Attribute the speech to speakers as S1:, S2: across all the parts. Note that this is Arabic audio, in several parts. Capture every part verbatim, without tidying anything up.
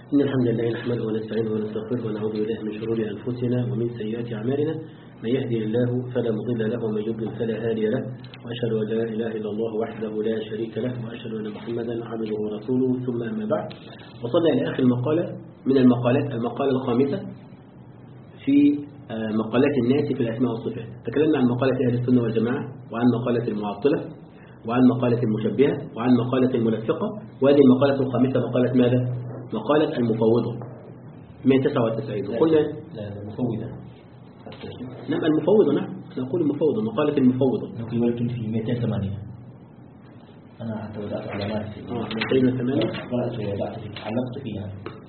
S1: إن الحمد لله نحمده ونستعينه ونستغفره ونعوذ بالله من شرور أنفسنا ومن سيئات أعمالنا. من يهدي الله فلا مضل له ومن يضلل فلا هادي له، وأشهد أن لا إله إلا الله وحده لا شريك له، وأشهد أن محمدا عبده ورسوله. ثم أما بعد، وصلنا إلى آخر المقالة من المقالات المقالة الخامسة في مقالات الناس في الأسماء والصفات. تكلمنا عن مقالة أهل السنة والجماعة، وعن مقالة المعطلة، وعن مقالة المشبهة، وعن مقالة المنفقة، وهذه المقالة الخامسة مقالة ماذا؟ مقالة المفوضة مئة وتسعة وتسعين. وقلنا
S2: لا المفوضة.
S1: نعم المفوضة، نعم نقول المفوضة، مقالة المفوضة.
S2: نقول ولكن في مئتين وثمانية أنا حتى وضعت علامات في
S1: آه مئتين وثمانية
S2: قرأت ووضعت علقت فيها.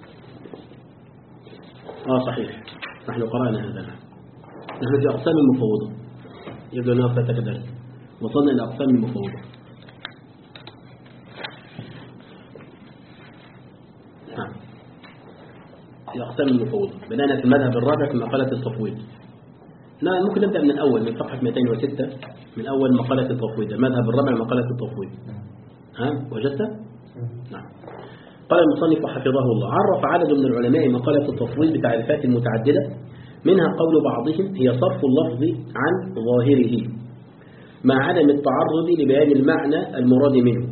S1: آه صحيح، نحن قرأنا هذا. نحن في أقسام المفوضة، يبدو أنها فتك درس. وصلنا إلى أقسام المفوضة. نعم في أقسام المفوضة بدأنا في المذهب الرابع في مقالة التفويض. نعم ممكن نبدأ من الأول من صفحة مئتين وستة، من أول مقالة التفويض، المذهب الرابع مقالة التفويض. ها وجدت؟ نعم. قال المصنف حفظه الله: عرف عدد من العلماء مقالة التفويض بتعريفات متعددة، منها قول بعضهم هي صرف اللفظ عن ظاهره مع عدم التعرض لبيان المعنى المراد منه،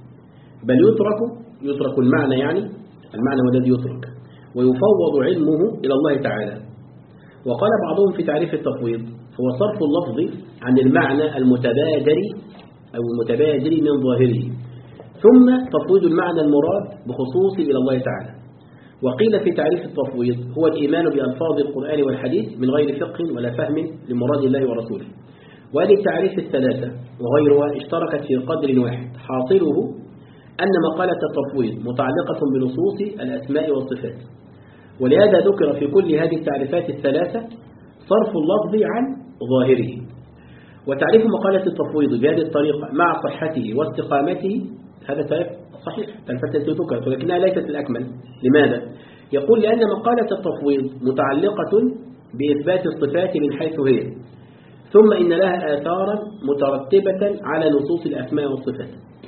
S1: بل يترك يترك المعنى، يعني المعنى هو الذي يترك، ويفوض علمه إلى الله تعالى. وقال بعضهم في تعريف التفويض هو صرف اللفظ عن المعنى المتبادر أو المتبادر من ظاهره، ثم تفويض المعنى المراد بخصوصه إلى الله تعالى. وقيل في تعريف التفويض هو الإيمان بألفاظ القرآن والحديث من غير فقه ولا فهم لمراد الله ورسوله. وهذه التعريف الثلاثة وغيرها اشتركت في قدر واحد، حاصله أن مقالة التفويض متعلقة بنصوص الأسماء والصفات، ولهذا ذكر في كل هذه التعريفات الثلاثة صرف اللفظ عن ظاهره. وتعريف مقالة التفويض بهذه الطريقة مع صحته واستقامته هذا تعريف صحيح، تعريفات التي ذكرت، ولكنها ليست الأكمل. لماذا؟ يقول لأن مقالة التفويض متعلقة بإثبات الصفات من حيث هي، ثم إن لها آثارا مترتبة على نصوص الأسماء والصفات.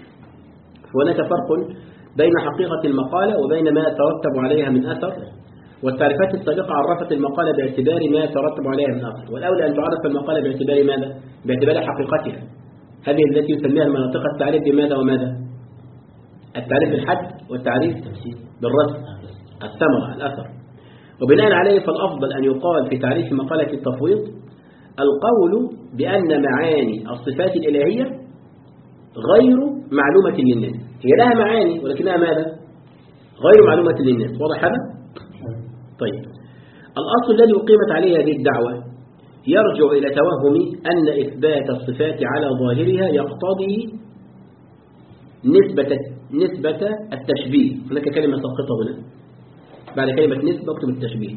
S1: هناك فرق بين حقيقة المقالة وبين ما يترتب عليها من أثر، والتعريفات السابقة عرفت المقالة باعتبار ما يترتب عليها من أثر، والأولى أن تعرف المقالة باعتبار ماذا؟ باعتبار حقيقتها، هذه التي يسميها المناطق التعريف بماذا وماذا؟ التعريف بالحد والتعريف بالرسم، الثمرة، الأثر. وبناء عليه فالأفضل أن يقال في تعريف مقالة التفويض القول بأن معاني الصفات الإلهية غير معلومة للناس. هي لها معاني ولكنها ماذا؟ غير معلومة للناس. واضح هذا؟ طيب، الأصل الذي أقيمت عليه هذه الدعوة يرجع إلى توهم أن إثبات الصفات على ظاهرها يقتضي نسبة نسبة التشبيه. هناك كلمة سقطة هنا بعد كلمة نسبة اكتب التشبيه.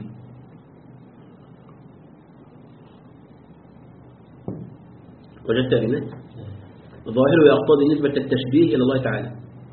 S1: وجدت هنا ظاهره يقتضي نسبة التشبيه إلى الله تعالى.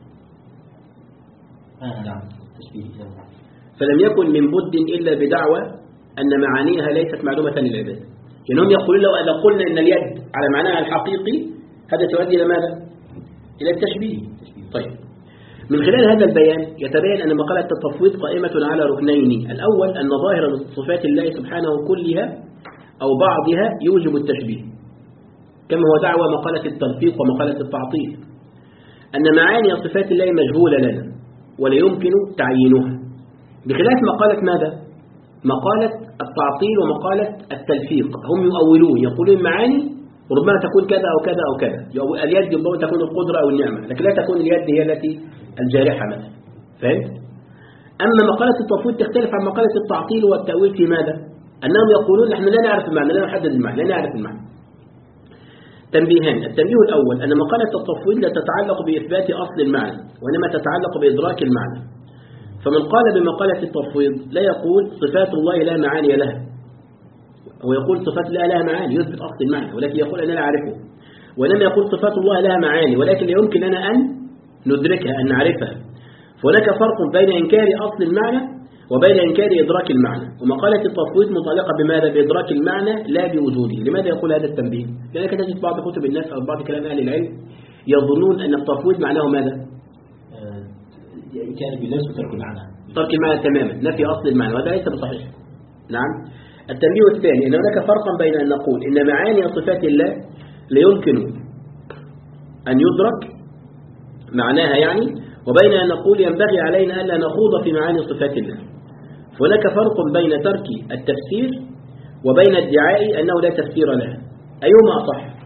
S2: آه نعم تشبيه.
S1: فلم يكن من بد إلا بدعوى أن معانيها ليست معلومة للعباد. إنهم يقولون لو إذا قلنا إن اليد على معناها الحقيقي هذا تؤدي إلى ماذا؟ إلى التشبيه. طيب، من خلال هذا البيان يتبين أن مقالة التفويض قائمة على ركنين: الأول أن ظاهر صفات الله سبحانه كلها أو بعضها يوجب التشبيه، كما هو دعوى مقالة التلفيق ومقالة التعطيل، أن معاني صفات الله مجهولة لنا ولا يمكن تعيينها، بخلاف مقالة ماذا؟ مقالة التعطيل ومقالة التلفيق. هم يؤولون، يقولون معاني وربما تكون كذا أو كذا أو كذا، اليد ربما تكون القدرة أو النعمة، لكن لا تكون اليد هي التي الجارحة مثلا. فهمت؟ أما مقالة التفويض تختلف عن مقالة التعطيل والتأويل في ماذا؟ أنهم يقولون نحن لا نعرف المعنى، لا نحدد المعنى، لا نعرف المعنى. تنبيهان: التنبيه الأول أن مقالة التفويض لا تتعلق بإثبات أصل المعنى، وإنما تتعلق بإدراك المعنى. فمن قال بمقالة التفويض لا يقول صفات الله لا معاني لها، هو يقول صفات الله لها معاني يثبت أصل المعنى، ولكن يقول أنا لا أعرفه. وإنما يقول صفات الله لها معاني ولكن لا يمكن لنا أن ندركها، أن نعرفها. فهناك فرق بين إنكار أصل المعنى وبين إنكار إدراك المعنى. ومقالة التفويض متعلقة بماذا؟ بإدراك المعنى لا بوجوده. لماذا يقول هذا التنبيه؟ لأنك تجد بعض كتب الناس أو بعض كلام أهل العلم يظنون أن التفويض معناه ماذا؟
S2: كان بليس ترك المعنى
S1: ترك المعنى تماما، نفي أصل المعنى، وهذا ليس بصحيح. نعم. التنبيه الثاني أن هناك فرقا بين أن نقول إن معاني صفات الله لا يمكن أن يدرك معناها يعني، وبين أن نقول ينبغي علينا ألا نخوض في معاني صفات الله. فهناك فرق بين ترك التفسير وبين ادعاء أنه لا تفسير لها، أيهما أصح؟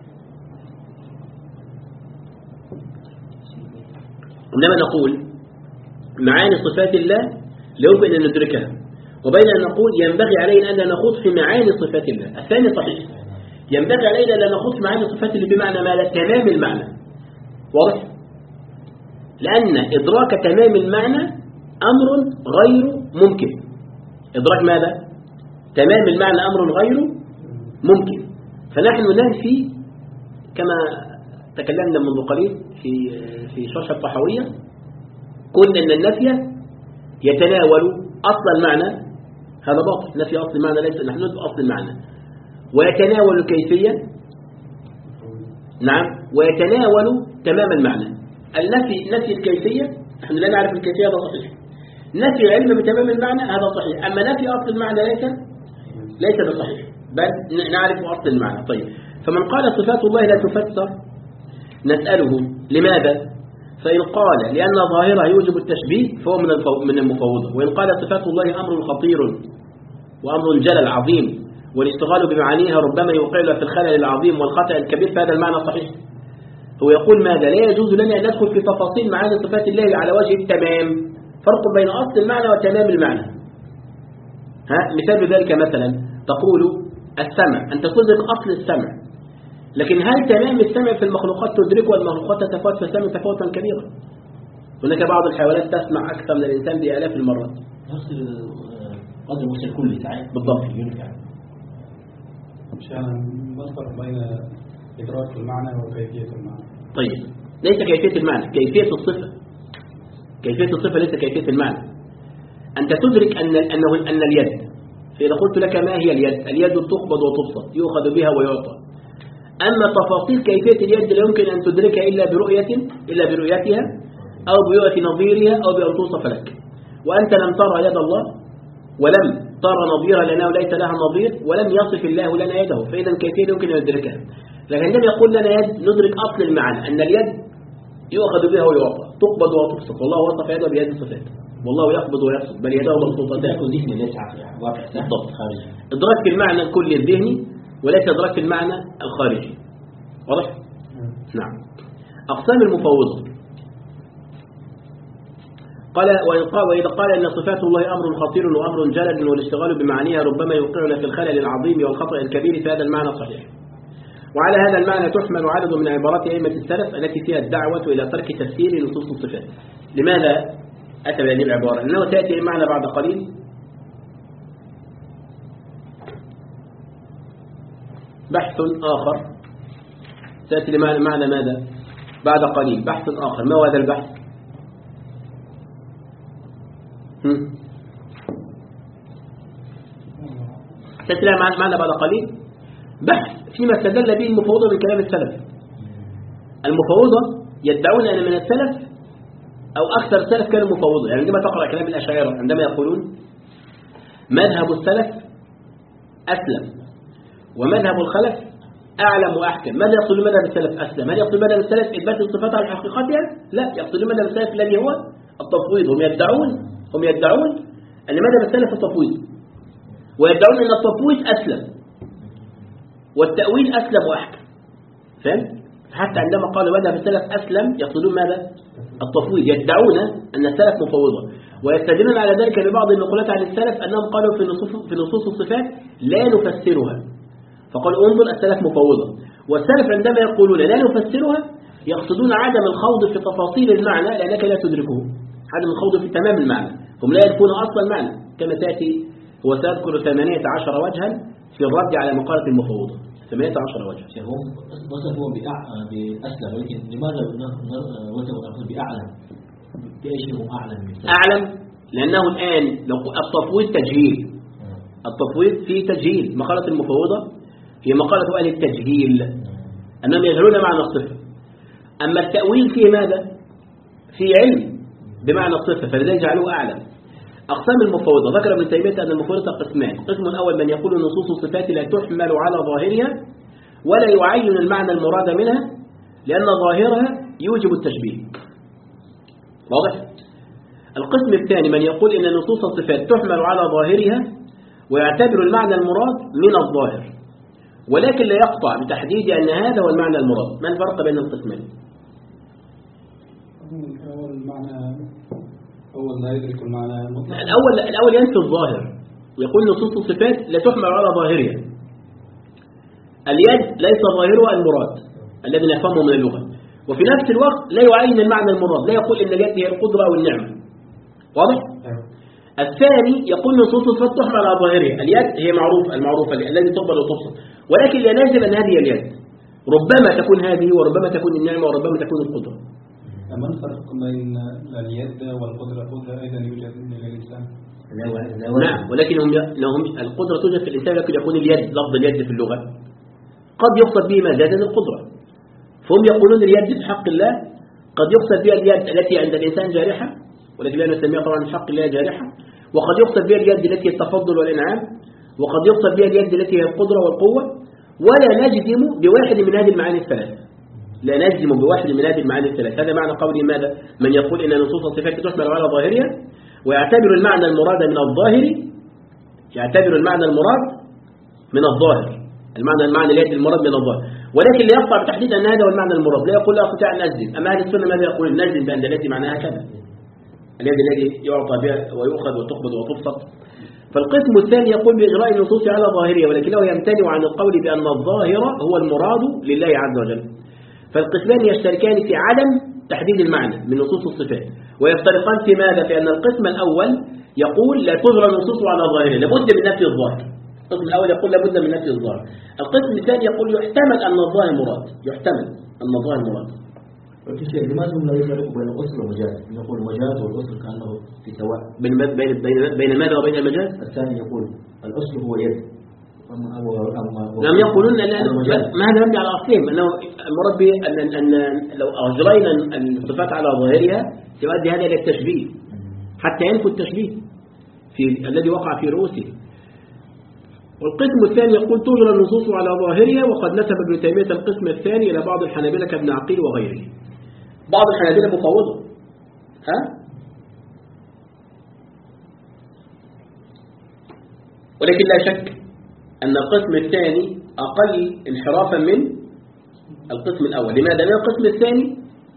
S1: عندما نقول معاني صفات الله لا يمكن أن ندركها، وبين أن نقول ينبغي علينا أن لا نخوض في معاني صفات الله، الثاني صحيح. ينبغي علينا أن لا نخوض في معاني صفات الله بمعنى ما لا تمام المعنى، واضح؟ لأن إدراك تمام المعنى أمر غير ممكن. إدراك ماذا؟ تمام المعنى أمر غير ممكن. فنحن ننفي كما تكلمنا منذ قليل في في شرح الطحاوية، قلنا أن النفي يتناول أصل المعنى، هذا باطل، نفي أصل المعنى ليس، نحن نثبت أصل المعنى، ويتناول الكيفية، نعم، ويتناول تمام المعنى. النفي نفي الكيفية نحن لا نعرف الكيفية، هذا صحيح. نفي العلم بتمام المعنى هذا صحيح، أما نفي أصل المعنى ليس ليس بصحيح، بل نعرف أصل المعنى. طيب، فمن قال صفات الله لا تفسر نسأله لماذا؟ فإن قال لأن ظاهرها يوجب التشبيه فهو من من المفوضة، وإن قال صفات الله أمر خطير وأمر جلل عظيم والاشتغال بمعانيها ربما يوقعنا في الخلل العظيم والخطأ الكبير، فهذا المعنى صحيح. هو يقول ماذا؟ لا يجوز لنا أن ندخل في تفاصيل معاني صفات الله على وجه التمام، فرق بين أصل المعنى وتمام المعنى. ها، مثال ذلك مثلا تقول السمع، أنت تدرك أصل السمع، لكن هل تمام السمع في المخلوقات تدركه، والمخلوقات تتفاوت في السمع تفاوتا كبيرا؟ هناك بعض الحيوانات تسمع أكثر من الإنسان بآلاف المرات.
S2: نفس قدر المستوى الكلي ساعات
S1: بالضبط.
S3: عشان نفرق بين إدراك المعنى وكيفية المعنى.
S1: طيب، ليس كيفية المعنى، كيفية الصفة. كيفية الصفة ليس كيفية المعنى. أنت تدرك أن أنه أن اليد، فإذا قلت لك ما هي اليد؟ اليد تقبض وتبسط، يؤخذ بها ويعطى. أما تفاصيل كيفية اليد لا يمكن أن تدركها إلا برؤية إلا برؤيتها أو برؤية نظيرها أو بأن توصف لك. وأنت لم ترى يد الله ولم ترى نظيرها لأنه ليس لها نظير، ولم يصف الله لنا يده، فإذا كيفية يمكن أن ندركها. لكن عندما يقول لنا يد ندرك أصل المعنى، أن اليد يؤخذ بها ويعطى، تقبض وتبسط، والله وصف يده بهذه الصفات، والله يقبض ويبسط، بل يده مبسوطتان. بالضبط. إدراك المعنى الكلي الذهني وليس إدراك المعنى الخارجي، واضح؟ نعم. أقسام المفوضة قال وإذا قال إن صفات الله أمر خطير وأمر جلل والاشتغال بمعانيها ربما يوقعنا في الخلل العظيم والخطأ الكبير، فهذا المعنى صحيح. وعلى هذا المعنى تحمل عدد من عبارات أئمة السلف التي فيها الدعوة إلى ترك تفسير نصوص الصفات. لماذا أتى بهذه العبارة؟ لأنه تأتي المعنى بعد قليل بحث آخر، تأتي لمعنى معنى ماذا؟ بعد قليل بحث آخر. ما هو هذا البحث؟ تأتي لها معنى بعد قليل بحث فيما استدل به المفوضة من كلام السلف. المفوضة يدعون أن من السلف أو أكثر السلف كانوا مفوضة. يعني عندما تقرأ كلام الأشاعرة عندما يقولون مذهب السلف أسلم ومذهب الخلف أعلم وأحكم، ماذا يقصدون مذهب السلف أسلم؟ هل يقصدون مذهب السلف إثبات الصفات على حقيقتها؟ لا، يقصدون مذهب السلف الذي هو التفويض. هم يدعون هم يدعون أن مذهب السلف التفويض، ويدعون أن التفويض أسلم والتأويل أسلم وأحكم. فهم؟ حتى عندما قالوا مذهب السلف أسلم يقصدون ماذا؟ التفويض. يدعون أن السلف مفوضة، ويستدلون على ذلك ببعض النقولات عن السلف أنهم قالوا في نصوص في نصوص الصفات لا نفسرها، فقالوا انظر السلف مفوضة. والسلف عندما يقولون لا نفسرها يقصدون عدم الخوض في تفاصيل المعنى لأنك لا تدركه، عدم الخوض في تمام المعنى، هم لا يعرفون أصل المعنى كما تأتي. هو سيذكر ثمانية عشر وجها في الرد على مقالة المفوضة، ثمانية عشر وجها.
S2: هم وصفوا بأسلم، ولكن لماذا وصفوا بأعلم؟ بأي شيء هم أعلم من
S1: أعلم لأنه الآن لو التفويض تجهيل، التفويض فيه تجهيل. مقالة المفوضة هي مقالة أهل التجهيل أنهم يجهلون معنى الصفة. أما التأويل فيه ماذا؟ فيه علم بمعنى الصفة، فلذلك جعلوه أعلم. أقسام المفوضة. ذكر ابن تيمية أن المفوضة قسمان. قسم أول من يقول نصوص الصفات لا تحمل على ظاهرها ولا يعين المعنى المراد منها لأن ظاهرها يوجب التشبيه. واضح؟ القسم الثاني من يقول إن نصوص الصفات تحمل على ظاهرها ويعتبر المعنى المراد من الظاهر ولكن لا يقطع بتحديد أن هذا هو المعنى المراد. ما الفرق بين القسمين؟
S3: أول معنى أول لا يدرك المعنى المطلق.
S1: الأول الأول ينفي الظاهر ويقول نصوص الصفات لا تحمل على ظاهرها. اليد ليس ظاهرها المراد الذي نفهمه من اللغة، وفي نفس الوقت لا يعين المعنى المراد، لا يقول إن اليد هي القدرة أو النعمة. واضح؟ الثاني يقول نصوص الصفات تحمل على ظاهرها. اليد هي معروف المعروفة التي تقبل وتبسط، ولكن لا نجزم أن هذه اليد، ربما تكون هذه وربما تكون النعمة وربما تكون القدرة.
S3: ما الفرق بين اليد والقدرة؟ القدرة أيضا يوجد للإنسان.
S1: نعم، ولكن هم لهم القدرة توجد في الإنسان، لكن يكون اليد لفظ اليد في اللغة قد يقصد به مجازا القدرة. فهم يقولون اليد في حق الله قد يقصد بها اليد التي عند الإنسان جارحة، ولكن لا نسميها طبعا في حق الله جارحة، وقد يقصد بها اليد التي هي التفضل والإنعام، وقد يقصد بها اليد التي هي القدرة والقوة. ولا نجزم بواحد من هذه المعاني الثلاث، لا نجزم بواحد من هذه المعاني الثلاث. هذا معنى قولي ماذا؟ من يقول إن نصوص الصفات تحمل على ظاهرها ويعتبر المعنى المراد من الظاهر، يعتبر المعنى المراد من الظاهر، المعنى المعنى اليد المراد من الظاهر، ولكن لا يقطع بتحديد أن هذا هو المعنى المراد. لا يقول لا أستطيع أن أجزم. أما أهل السنة ماذا يقول؟ نجزم بأن التي معناها كذا، اليد الذي يعطى بها ويؤخذ وتقبض وتبسط. فالقسم الثاني يقول بإجراء النصوص على ظاهرها، ولكنه يمتنع عن القول بأن الظاهر هو المراد لله عز وجل. فالقسمان يشتركان في عدم تحديد المعنى من نصوص الصفات، ويفترقان في ماذا؟ في أن القسم الأول يقول لا تجرى النصوص على ظاهرها، لابد من نفي الظاهر. القسم الأول يقول لابد من نفي الظاهر. القسم الثاني يقول يحتمل أن الظاهر مراد، يحتمل أن الظاهر مراد.
S2: لماذا هم لا يفرقوا بين الأصل والمجاز؟ نقول المجاز والأصل كأنه في سواء.
S1: بين بين بين بين ماذا وبين المجاز؟
S2: الثاني يقول الأصل هو يد.
S1: لم يقولون أن ما هذا مبني على أصلهم، أنه المراد به أن أن لو أجرينا الصفات على ظاهرها سيؤدي هذا إلى التشبيه حتى ينفي التشبيه في الذي وقع في رؤوسه. والقسم الثاني يقول تجرى النصوص على ظاهرها، وقد نسب ابن تيمية القسم الثاني إلى بعض الحنابلة كابن عقيل وغيره. بعض الحنابلة مفوضة، ها؟ ولكن لا شك أن القسم الثاني أقل انحرافا من القسم الأول. لماذا؟ لأن القسم الثاني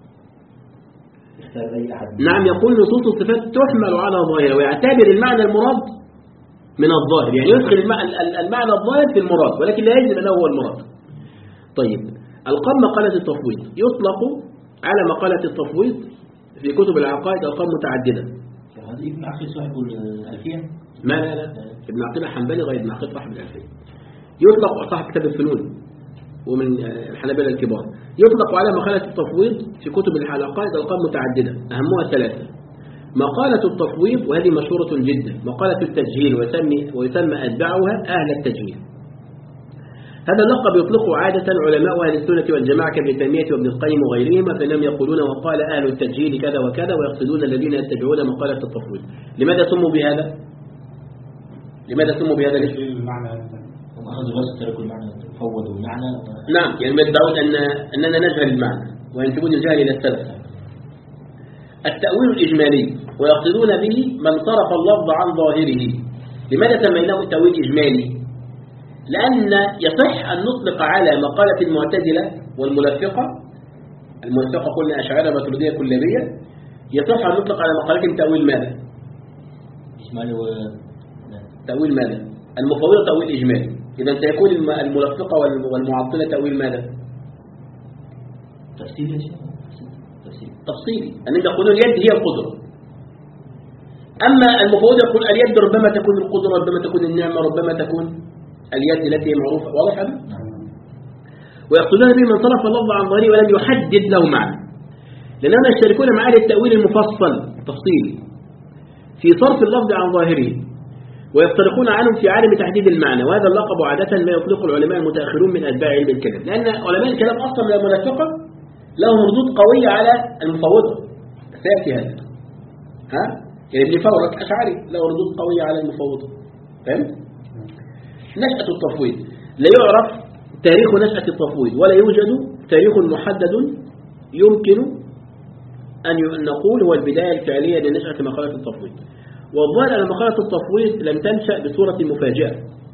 S1: نعم يقول نصوص الصفات تحمل على ظاهرها ويعتبر المعنى المراد من الظاهر، يعني يدخل المعنى الظاهر في المراد، ولكن لا يجب أنه هو المراد. طيب، ألقاب مقالة التفويض يطلق على مقالة التفويض في كتب العقائد ألقاب متعددة.
S2: هذه ابن عقيل صاحب الألفية؟
S1: ما لا لا ابن عقيل حنبلي غير ابن عقيل صاحب الألفية. يطلق صاحب كتاب الفنون ومن الحنابلة الكبار. يطلق على مقالة التفويض في كتب العقائد ألقاب متعددة أهمها ثلاثة. مقالة التفويض وهذه مشهورة جدا، مقالة التجهيل ويسمي, ويسمى أتباعها أهل التجهيل. هذا اللقب يطلقه عادة علماء أهل السنة والجماعة كابن تيمية وابن القيم وغيرهم، فإنهم يقولون وقال أهل التجهيل كذا وكذا، ويقصدون الذين يتبعون مقالة التفويض. لماذا سموا بهذا؟ لماذا سموا بهذا الاسم؟
S3: المعنى
S2: هم أخذوا بس تركوا المعنى فوضوا المعنى.
S1: نعم، يعني يدعون أن أننا نجهل المعنى وينسبون الجهل إلى السلف. التأويل الإجمالي، ويقصدون به من صرف اللفظ عن ظاهره. لماذا سميناه التأويل الإجمالي؟ لأن يصح أن نطلق على مقالة المعتزلة والملفقة، الملفقة قلنا أشاعرة ماتريدية كلابية، يصح أن نطلق على مقالتهم تأويل ماذا؟
S2: إجمالي و
S1: تأويل ماذا؟ المفوضة تأويل إجمالي. إذا سيكون الملفقة والمعطلة تأويل ماذا؟
S2: تفسيري
S1: تفصيلي، أن يقولون اليد هي القدرة. أما المفوضة يقول اليد ربما تكون القدرة، ربما تكون النعمة، ربما تكون اليد التي هي معروفة. واضح هذا؟ ويقصدون به من صرف اللفظ عن ظاهره ولم يحدد له معنى، لأنهم يشتركون مع أهل التأويل المفصل تفصيلي في صرف اللفظ عن ظاهره، ويفترقون عنهم في عالم تحديد المعنى. وهذا اللقب عادة ما يطلق العلماء المتأخرون من أتباع علم الكلام، لأن علماء الكلام أصلا من المنافقة لهم ردود قوية على المفوضة. سيأتي هذا، ها؟ يعني ابن فورك أشعري له ردود قوية على المفوضة. فهمت؟ نشأة التفويض لا يعرف تاريخ نشأة التفويض ولا يوجد تاريخ محدد يمكن أن نقول هو البداية الفعلية لنشأة مقالة التفويض. والظاهر أن مقالة التفويض لم تنشأ بصورة مفاجئة،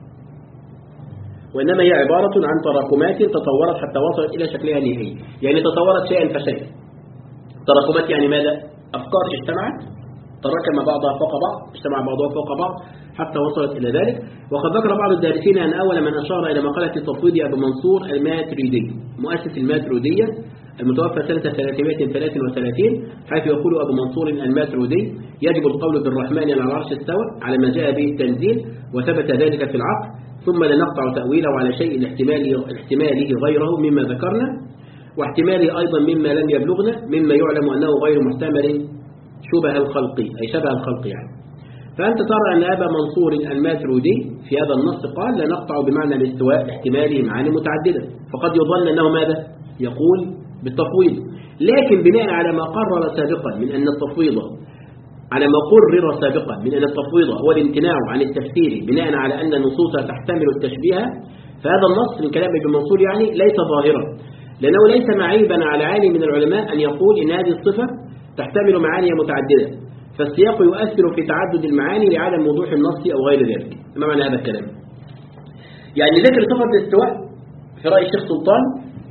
S1: وإنما هي عبارة عن تراكمات تطورت حتى وصلت إلى شكلها النهائي. يعني تطورت شيئا فشيئا. تراكمات يعني ماذا؟ أفكار اجتمعت تراكم بعضها فوق بعض، اجتمع بعضها فوق بعض حتى وصلت إلى ذلك. وقد ذكر بعض الدارسين أن أول من أشار إلى مقالة التفويض أبو منصور الماتريدي مؤسس الماتريدية المتوفى سنة ثلاثمائة وثلاثة وثلاثين، حيث يقول أبو منصور الماتريدي: يجب القول بالرحمن على العرش استوى على ما جاء به التنزيل وثبت ذلك في العقل، ثم لا نقطع تأويله على شيء احتماله غيره مما ذكرنا، واحتماله أيضا مما لم يبلغنا، مما يعلم أنه غير محتمل شبه الخلق أي شبه الخلق يعني. فأنت ترى أن أبا منصور الماتريدي في هذا النص قال لا نقطع بمعنى الاستواء احتماله معاني متعددة، فقد يظن أنه ماذا؟ يقول بالتفويض، لكن بناء على ما قرر سابقا من أن التفويض على ما قرر سابقا من أن التفويض هو الامتناع عن التفسير بناء على أن النصوص تحتمل التشبيه، فهذا النص من كلام ابن منصور يعني ليس ظاهرا، لأنه ليس معيبا على عالم من العلماء أن يقول إن هذه الصفة تحتمل معاني متعددة، فالسياق يؤثر في تعدد المعاني لعدم وضوح النص أو غير ذلك. ما معنى هذا الكلام؟ يعني ذكر صفة الاستواء في رأي الشيخ سلطان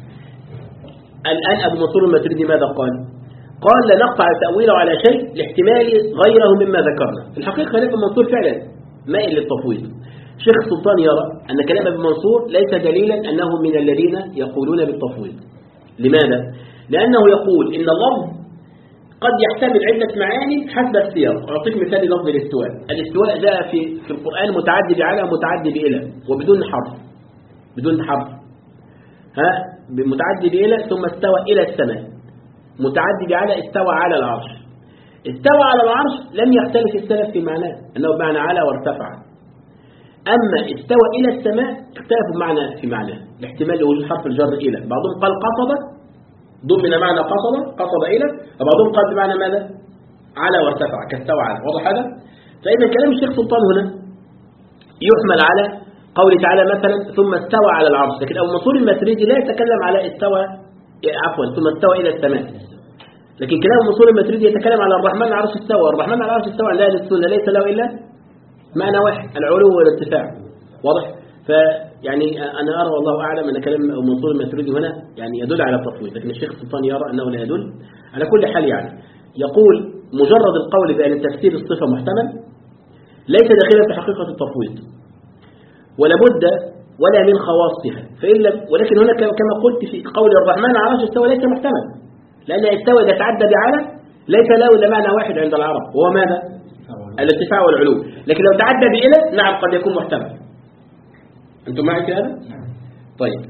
S1: الآن أبو منصور الماتريدي ماذا قال؟ قال لا نقطع تأويله على شيء لاحتمال غيره مما ذكرنا. في الحقيقة ابن منصور فعلا مائل للتفويض. الشيخ سلطان يرى أن كلام ابن منصور ليس دليلا أنه من الذين يقولون بالتفويض. لماذا؟ لأنه يقول إن اللفظ قد يحتمل عدة معاني حسب السياق. أعطيك مثال لفظ الاستواء. الاستواء جاء في في القرآن متعدي على ومتعدي بإلى وبدون حرف، بدون حرف، ها متعدي بإلى ثم استوى إلى السماء، متعدي على استوى على العرش. استوى على العرش لم يختلف السلف في معناه أنه بمعنى على وارتفع، أما استوى إلى السماء اختلفوا معنى في معناه الاحتمال لوجود حرف الجر إلى. بعضهم قال قصد ضمن معنى قصد قصد إلى، وبعضهم قال بمعنى ماذا؟ على وارتفع كاستوى على. واضح هذا؟ فإذا كلام الشيخ سلطان هنا يحمل على قوله تعالى مثلا ثم استوى على العرش، لكن أبو منصور الماتريدي لا يتكلم على استوى عفوا ثم استوى إلى السماء، لكن كلام أبو منصور الماتريدي يتكلم على الرحمن على العرش استوى. الرحمن على العرش استوى عند أهل السنة ليس له إلا معنى واحد، العلو والارتفاع. واضح؟ فيعني أنا أرى والله أعلم أن كلام أبو منصور الماتريدي هنا يعني يدل على التفويض، لكن الشيخ سلطان يرى أنه لا يدل. على كل حال يعني يقول مجرد القول بأن تفسير الصفة محتمل ليس داخلا في حقيقة التفويض، ولا بد ولا من خواصها، فإلا ولكن هنا كما قلت في قول الرحمن على العرش استوى ليس محتمل، لأن استوى إذا تعدى بعلى ليس له إلا معنى واحد عند العرب وهو ماذا؟ الارتفاع والعلو، لكن لو تعدى بإلى نعم قد يكون محتمل. أنتم معي في هذا؟ طيب،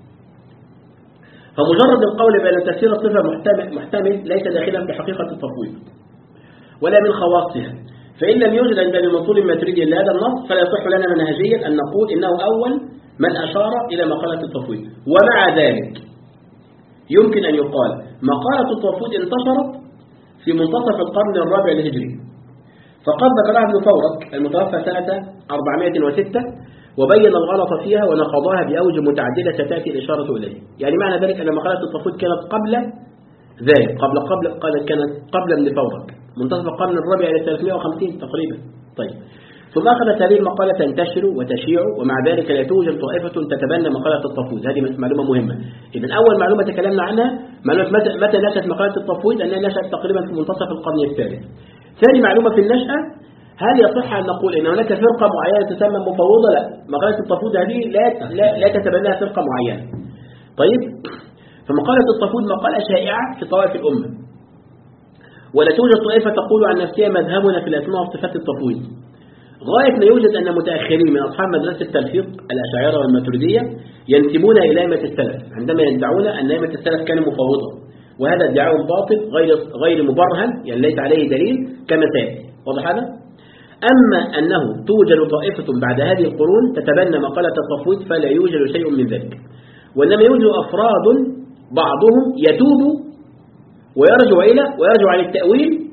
S1: فمجرد القول بأن تفسير الصفة محتمل, محتمل ليس داخلا في حقيقة التفويض ولا من خواصها، فإن لم يوجد عند ابن منصور الماتريدي إلا هذا النص فلا يصح لنا منهجيا أن نقول إنه أول من أشار إلى مقالة التفويض. ومع ذلك يمكن أن يقال مقالة التفويض انتشرت في منتصف القرن الرابع الهجري، فقد ذكرها ابن فورك المتوفى سنة أربعمائة وستة وبين الغلط فيها ونقضها بأوجه متعددة ستأتي الإشارة إليه. يعني معنى ذلك أن مقالة التفويض كانت قبل ذلك قبل قبل قالت كانت قبل ابن فورك منتصف القرن الرابع إلى ثلاثمائة وخمسين تقريبا. طيب، ثم أخذت هذه المقالة تنتشر وتشيع، ومع ذلك لا توجد طائفة تتبنى مقالة التفويض. هذه معلومة مهمة. إذن أول معلومة تكلمنا عنها معلومة متى نشأت مقالة التفويض، أنها نشأت تقريبا في منتصف القرن الثالث. ثاني معلومة في النشأة، هل يصح أن نقول إن هناك فرقة معينة تسمى مفوضة؟ لا، مقالة التفويض هذه لا لا, لا تتبناها فرقة معينة. طيب، فمقالة التفويض مقالة شائعة في طوائف الأمة، ولا توجد طائفة تقول عن نفسها مذهبنا في الأسماء وصفات التفويض، غاية ما يوجد أن متأخرين من أصحاب مدرسة التلفيق الأشاعرة والماتريدية ينسبون إلى أئمة السلف عندما يدعون أن أئمة السلف كانوا مفوضة، وهذا ادعاء باطل غير غير مبرهن، يعني ليس عليه دليل كما سيأتي. واضح هذا؟ أما أنه توجد طائفة بعد هذه القرون تتبنى مقالة التفويض فلا يوجد شيء من ذلك، وإنما يوجد أفراد بعضهم يتوب ويرجع إلى ويرجع عن التأويل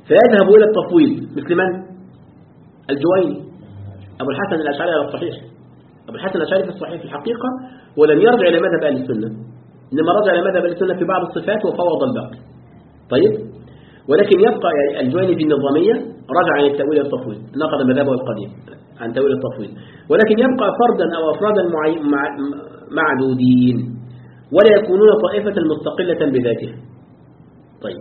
S1: فيذهب إلى التفويض مثل من؟ الجويني أبو الحسن الأشعري على الصحيح. أبو الحسن الأشعري في الصحيح في الحقيقة ولم يرجع إلى مذهب أهل السنة، إنما رجع إلى مذهب أهل السنة في بعض الصفات وفوض الباقي. طيب، ولكن يبقى يعني الجويني في النظامية رجع عن التأويل التفويض، نقض مذهبه القديم عن تأويل التفويض، ولكن يبقى فردا أو أفرادا معدودين ولا يكونون طائفة مستقلة بذاتها. طيب،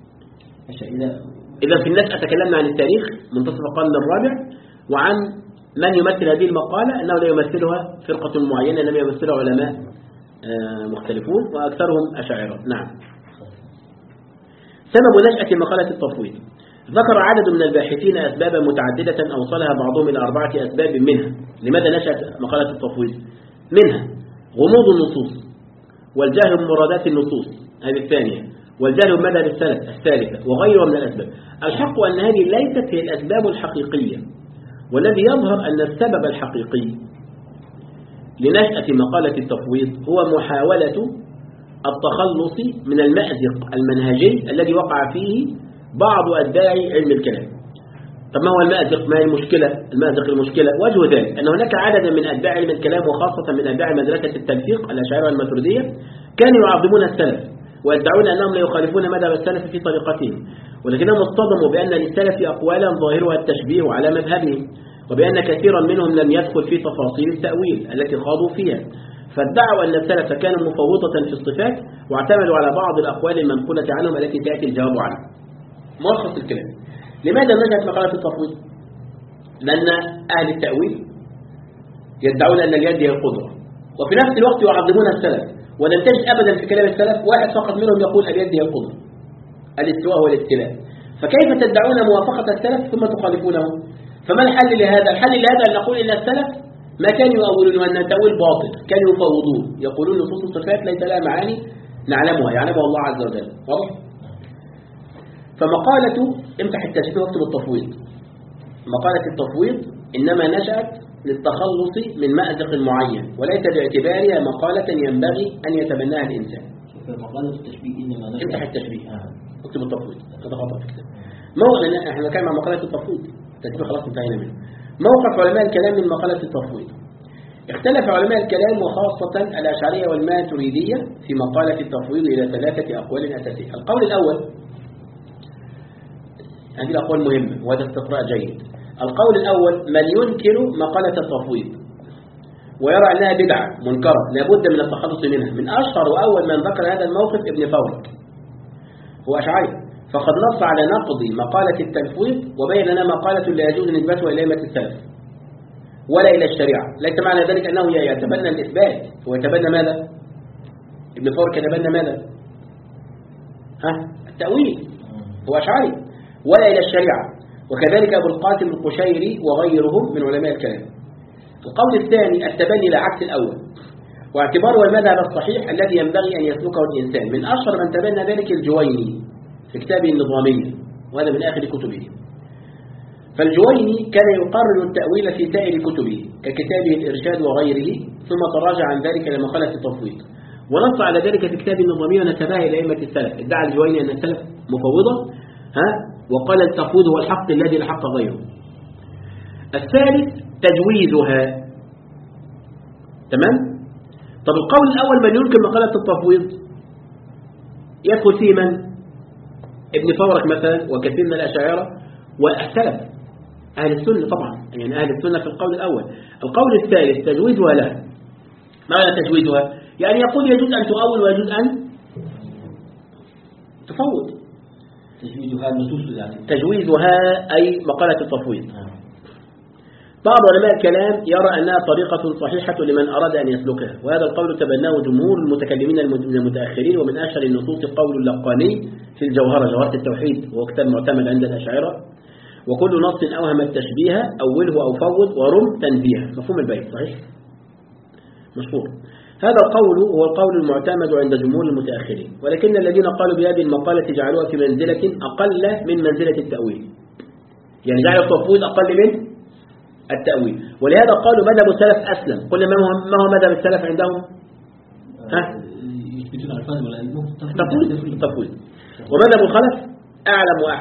S1: إذا في الناس أتكلمنا عن التاريخ منتصف القرن الرابع وعن من يمثل هذه المقالة أنه لا يمثلها فرقة معينة، إنما يمثلها علماء مختلفون وأكثرهم أشاعرة. نعم. سبب نشأة مقالة التفويض. ذكر عدد من الباحثين أسبابا متعددة أوصلها بعضهم إلى أربعة أسباب منها. لماذا نشأت مقالة التفويض؟ منها غموض النصوص والجهل بمرادات النصوص، هذه الثانية، والجهل بمذهب السلف الثالثة، وغيرها من الأسباب. الحق أن هذه ليست هي الأسباب الحقيقية، والذي يظهر أن السبب الحقيقي لنشأة مقالة التفويض هو محاولة التخلص من المأزق المنهجي الذي وقع فيه بعض أتباع علم الكلام. طب ما هو المأزق؟ ما هي المشكلة؟ المأزق المشكلة وجه ذلك أن هناك عددا من أتباع علم الكلام وخاصة من أتباع مدرسة التلفيق الأشاعرة والماتريدية كانوا يعظمون السلف ويدعون أنهم لا يخالفون مذهب السلف في طريقتهم، ولكنهم اصطدموا بأن للسلف أقوالا ظاهرها التشبيه على مذهبهم، وبأن كثيرا منهم لم يدخل في تفاصيل التأويل التي خاضوا فيها، فادعوا أن السلف كانوا مفوضة في الصفات واعتمدوا على بعض الأقوال المنقولة عنهم التي تأتي الجواب عنها. ملخص الكلام: لماذا نشأت مقالة التفويض؟ لأن أهل التأويل يدعون أن اليد هي القدرة، وفي نفس الوقت يعظمون السلف، ولم تجد أبدا في كلام السلف واحد فقط منهم يقول اليد هي القدرة، الاستواء والاستيلاء. فكيف تدعون موافقة السلف ثم تخالفونه؟ فما الحل لهذا؟ الحل لهذا أن نقول إن السلف ما كانوا يؤولون وأن التأويل باطل، كانوا يفوضون، يقولون نصوص الصفات ليس لها معاني نعلمها يعلمها الله عز وجل. واضح؟ فمقالة امسح التشبيه واكتب التفويض. مقالة التفويض إنما نشأت للتخلص من مأزق معين وليس باعتبارها مقالة ينبغي أن يتبناها الإنسان.
S2: مقالة التشبيه إنما نشأت
S1: امسح التشبيه اكتب التفويض. هذا خطأ في الكتاب. موقع احنا كان مع مقالة التفويض التشبيه خلاص انتهينا منه. موقف علماء الكلام من مقالة التفويض. اختلف علماء الكلام وخاصة الأشعرية والماتريدية في مقالة التفويض إلى ثلاثة أقوال أساسية. القول الأول، هذه الأقوال مهمة وهذا استقراء جيد. القول الأول: من ينكر مقالة التفويض ويرى أنها بدعة منكرة لابد من التخلص منها. من أشهر وأول من ذكر هذا الموقف ابن فورك، هو أشعري، فقد نص على نقض مقالة التفويض وبين لنا مقالة لا يجوز نسبتها إلى أئمة السلف ولا إلى الشريعة. ليس معنى ذلك أنه يتبنى الإثبات، هو يتبنى ماذا؟ ابن فورك يتبنى ماذا؟ ها؟ التأويل، هو أشعري، ولا إلى الشريعة. وكذلك أبو القاسم القشيري وغيرهم من علماء الكلام. القول الثاني التبني لا عكس الأول، واعتباره المذهب الصحيح الذي ينبغي أن يسلكه الإنسان. من أشهر من تبنى ذلك الجويني في كتابه النظامية، وهذا من آخر كتبه. فالجويني كان يقرر التأويل في سائر كتبه ككتابه الإرشاد وغيره، ثم تراجع عن ذلك إلى مقالة التفويض ونص على ذلك في كتاب النظامية ونسبها إلى أئمة السلف. ادعى الجويني أن السلف مفوضة ها وقال التفويض هو الحق الذي لا حق غيره. الثالث تجويزها. تمام؟ طب القول الأول من ينكر مقالة التفويض يدخل فيه من؟ ابن فورك مثلا وكثير من الأشاعرة والسلف أهل السنة طبعا، يعني أهل السنة في القول الأول. القول الثالث تجويزها لها. ماذا تجويزها؟ يعني يقول يجوز أن تؤول ويجوز أن تفوض.
S2: تجويزها النصوص يعني.
S1: تجويزها أي مقالة التفويض. بعض علماء الكلام يرى أنها طريقة صحيحة لمن أراد أن يسلكها، وهذا القول تبناه جمهور المتكلمين من المتأخرين. ومن أشهر النصوص قول اللقاني في الجوهرة، جوهرة التوحيد، وهو كتاب معتمد عند الأشاعرة: وكل نص أوهم التشبيه أوله أو فوض ورم تنبيها. مفهوم البيت صحيح؟ مشهور. هذا القول هو القول المعتمد عند جمهور المتأخرين، ولكن الذين قالوا بهذه المقالة جعلوها في منزلة أقل من منزلة التأويل، يعني جعلوا التفويض أقل من التأويل. ولهذا قالوا مذهب السلف أسلم. قلنا ما هو ما هو مذهب السلف عندهم؟ ها؟
S2: يثبتون الفاظ ولا
S1: التفويض. التفويض. ومذهب الخلف أعلم وأحكم.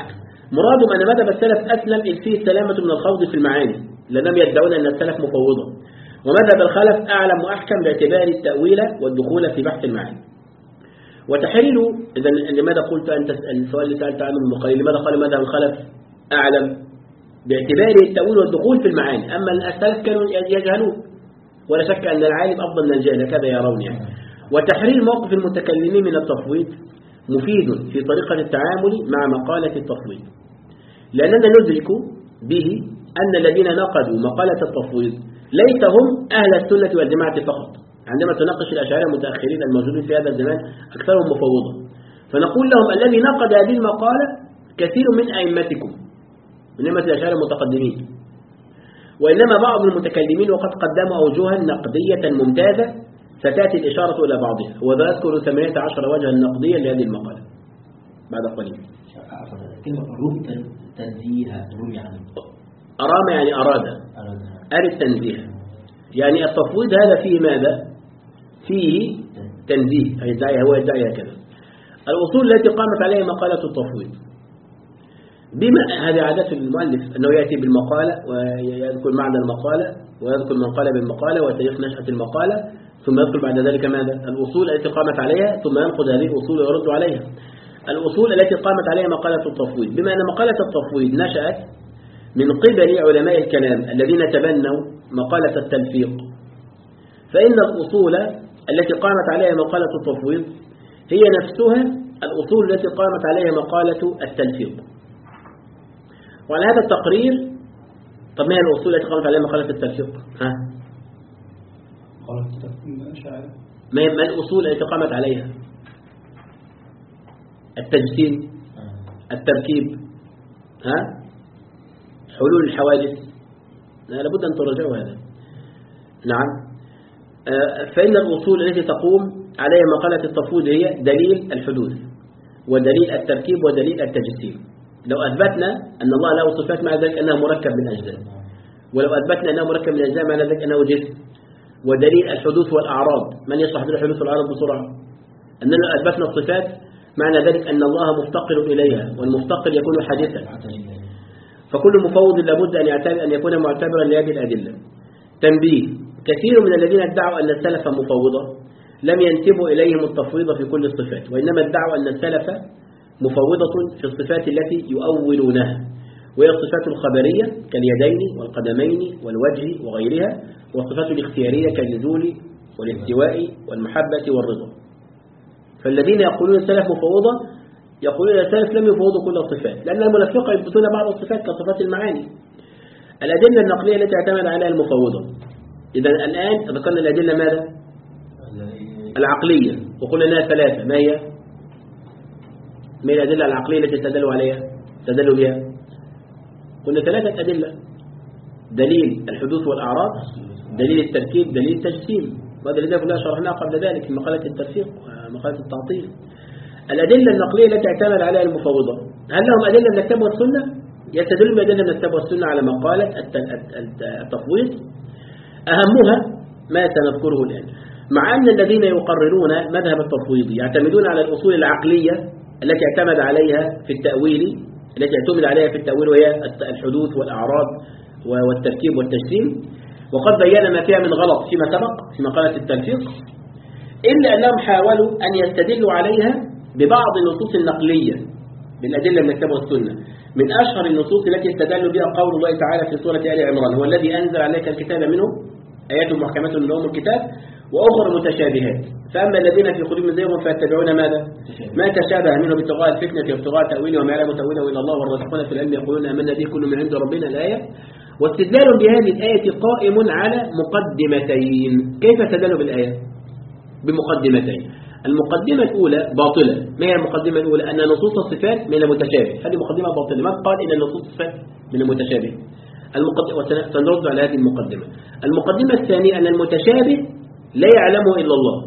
S1: مرادهم أن مذهب السلف أسلم إذ فيه السلامة من الخوض في المعاني لأنهم يدعون أن السلف مفوضة، ومذهب الخلف أعلم وأحكم باعتبار التأويل والدخول في بحث المعاني. وتحرير إذا لماذا قلت أنت السؤال اللي سألت عنه من قليل، لماذا قال مذهب الخلف أعلم؟ باعتبار التأويل والدخول في المعاني، أما السلف كانوا يجهلون، ولا شك أن العالم أفضل من الجاهل كذا يرون يعني. وتحرير موقف المتكلمين من التفويض مفيد في طريقة التعامل مع مقالة التفويض، لأننا ندرك به أن الذين نقدوا مقالة التفويض ليس هم أهل السنة والجماعة فقط. عندما تناقش الأشاعرة المتأخرين الموجودين في هذا الزمان أكثرهم مفوضة، فنقول لهم الذي نقد هذه المقالة كثير من أئمتكم من أئمة الأشاعرة المتقدمين، وإنما بعض المتكلمين وقد قدموا أوجها نقدية ممتازة ستأتي الإشارة إلى بعضها، وذكر ثمانية عشر وجها نقديا لهذه المقالة بعد قليل.
S2: كلمة روم تنزيه روم يعني
S1: أرام يعني أراد أرد تنزيه، يعني التفويض هذا فيه ماذا؟ فيه تنزيه، أي يدعي هو يدعي هكذا. الأصول التي قامت عليها مقالة التفويض بما هذه عادة المؤلف أنه يأتي بالمقالة ويذكر معنى المقالة ويذكر من قال بالمقالة وتاريخ نشأة المقالة، ثم يذكر بعد ذلك ماذا؟ الأصول التي قامت عليها، ثم ينقض هذه الأصول ويرد عليها. الأصول التي قامت عليها مقالة التفويض، بما أن مقالة التفويض نشأت من قبل علماء الكلام الذين تبنوا مقالة التلفيق، فإن الأصول التي قامت عليها مقالة التفويض هي نفسها الأصول التي قامت عليها مقالة التلفيق. وعلى هذا التقرير، طب ما هي الأصول التي قامت عليها مقالة التلفيق؟ ها؟ ما هي الأصول التي قامت عليها؟ التجسيم، التركيب، ها؟ حلول الحوادث، لابد أن تراجعوا هذا. نعم. فإن الأصول التي تقوم عليها مقالة التفويض هي دليل الحدوث ودليل التركيب ودليل التجسيم. لو أثبتنا أن الله له صفات مع ذلك أنه مركب من أجزاء، ولو أثبتنا أنه مركب من أجزاء معنى ذلك أنه جسم. ودليل الحدوث والأعراض، من يشرح دليل الحدوث والأعراض بسرعة؟ أننا لو أثبتنا الصفات معنى ذلك أن الله مفتقر إليها، والمفتقر يكون حادثا. فكل مفوض لابد أن يعتبر أن يكون معتبرا لهذه الأدلة. تنبيه: كثير من الذين ادعوا أن السلف مفوضة لم ينسبوا إليهم التفويض في كل الصفات، وإنما ادعوا أن السلف مفوضة في الصفات التي يؤولونها، وهي الصفات الخبرية كاليدين والقدمين والوجه وغيرها، والصفات الاختيارية كالنزول والاستواء والمحبة والرضا. فالذين يقولون السلف مفوضة يقولون السلف لم يفوضوا كل الصفات، لأن المنافقة يثبتون بعض الصفات كصفات المعاني. الأدلة النقلية التي اعتمد عليها المفوضة، إذا الآن ذكرنا الأدلة ماذا؟ العقلية، وقلنا لها ثلاثة. ما هي؟ ما هي الأدلة العقلية التي استدلوا عليها استدلوا بها؟ قلنا ثلاثة أدلة: دليل الحدوث والأعراض، دليل التركيب، دليل التجسيم. وهذا الذي كنا شرحناه قبل ذلك في مقالة التلفيق ومقالة التعطيل. الأدلة النقلية التي اعتمد عليها المفوضة، هل لهم أدلة من الكتاب والسنة؟ يستدلون بأدلة من الكتاب والسنة على مقالة التفويض. أهمها ما سنذكره الآن، مع أن الذين يقررون مذهب التفويض يعتمدون على الأصول العقلية التي اعتمد عليها في التأويل التي اعتمد عليها في التأويل وهي الحدوث والأعراض والتركيب والتجسيم، وقد بينا ما فيها من غلط فيما سبق في مقالة التلفيق، إلا أنهم حاولوا أن يستدلوا عليها ببعض النصوص النقلية بالأدلة من الكتاب والسنة. من أشهر النصوص التي استدلوا بها قول الله تعالى في سورة آل عمران: هو الذي أنزل عليك الكتاب منه آيات محكمات من أم الكتاب وأخرى متشابهات، فأما الذين في قلوبهم زيغ فيتبعون ماذا؟ ما تشابه منه ابتغاء الفتنة وابتغاء تأويله وما يعلم تأويله إلا الله والراسخون في العلم يقولون آمنا به كل من عند ربنا الآية. واستدلال بهذه الآية قائم على مقدمتين. كيف استدلوا بالآية؟ بمقدمتين. المقدمة الأولى باطلة. ما هي المقدمة الأولى؟ أن نصوص الصفات من المتشابه. هذه مقدمة باطلة. من قال إن نصوص الصفات من المتشابه؟ المقدمة سنرد على هذه المقدمة. المقدمة الثانية أن المتشابه لا يعلمه إلا الله،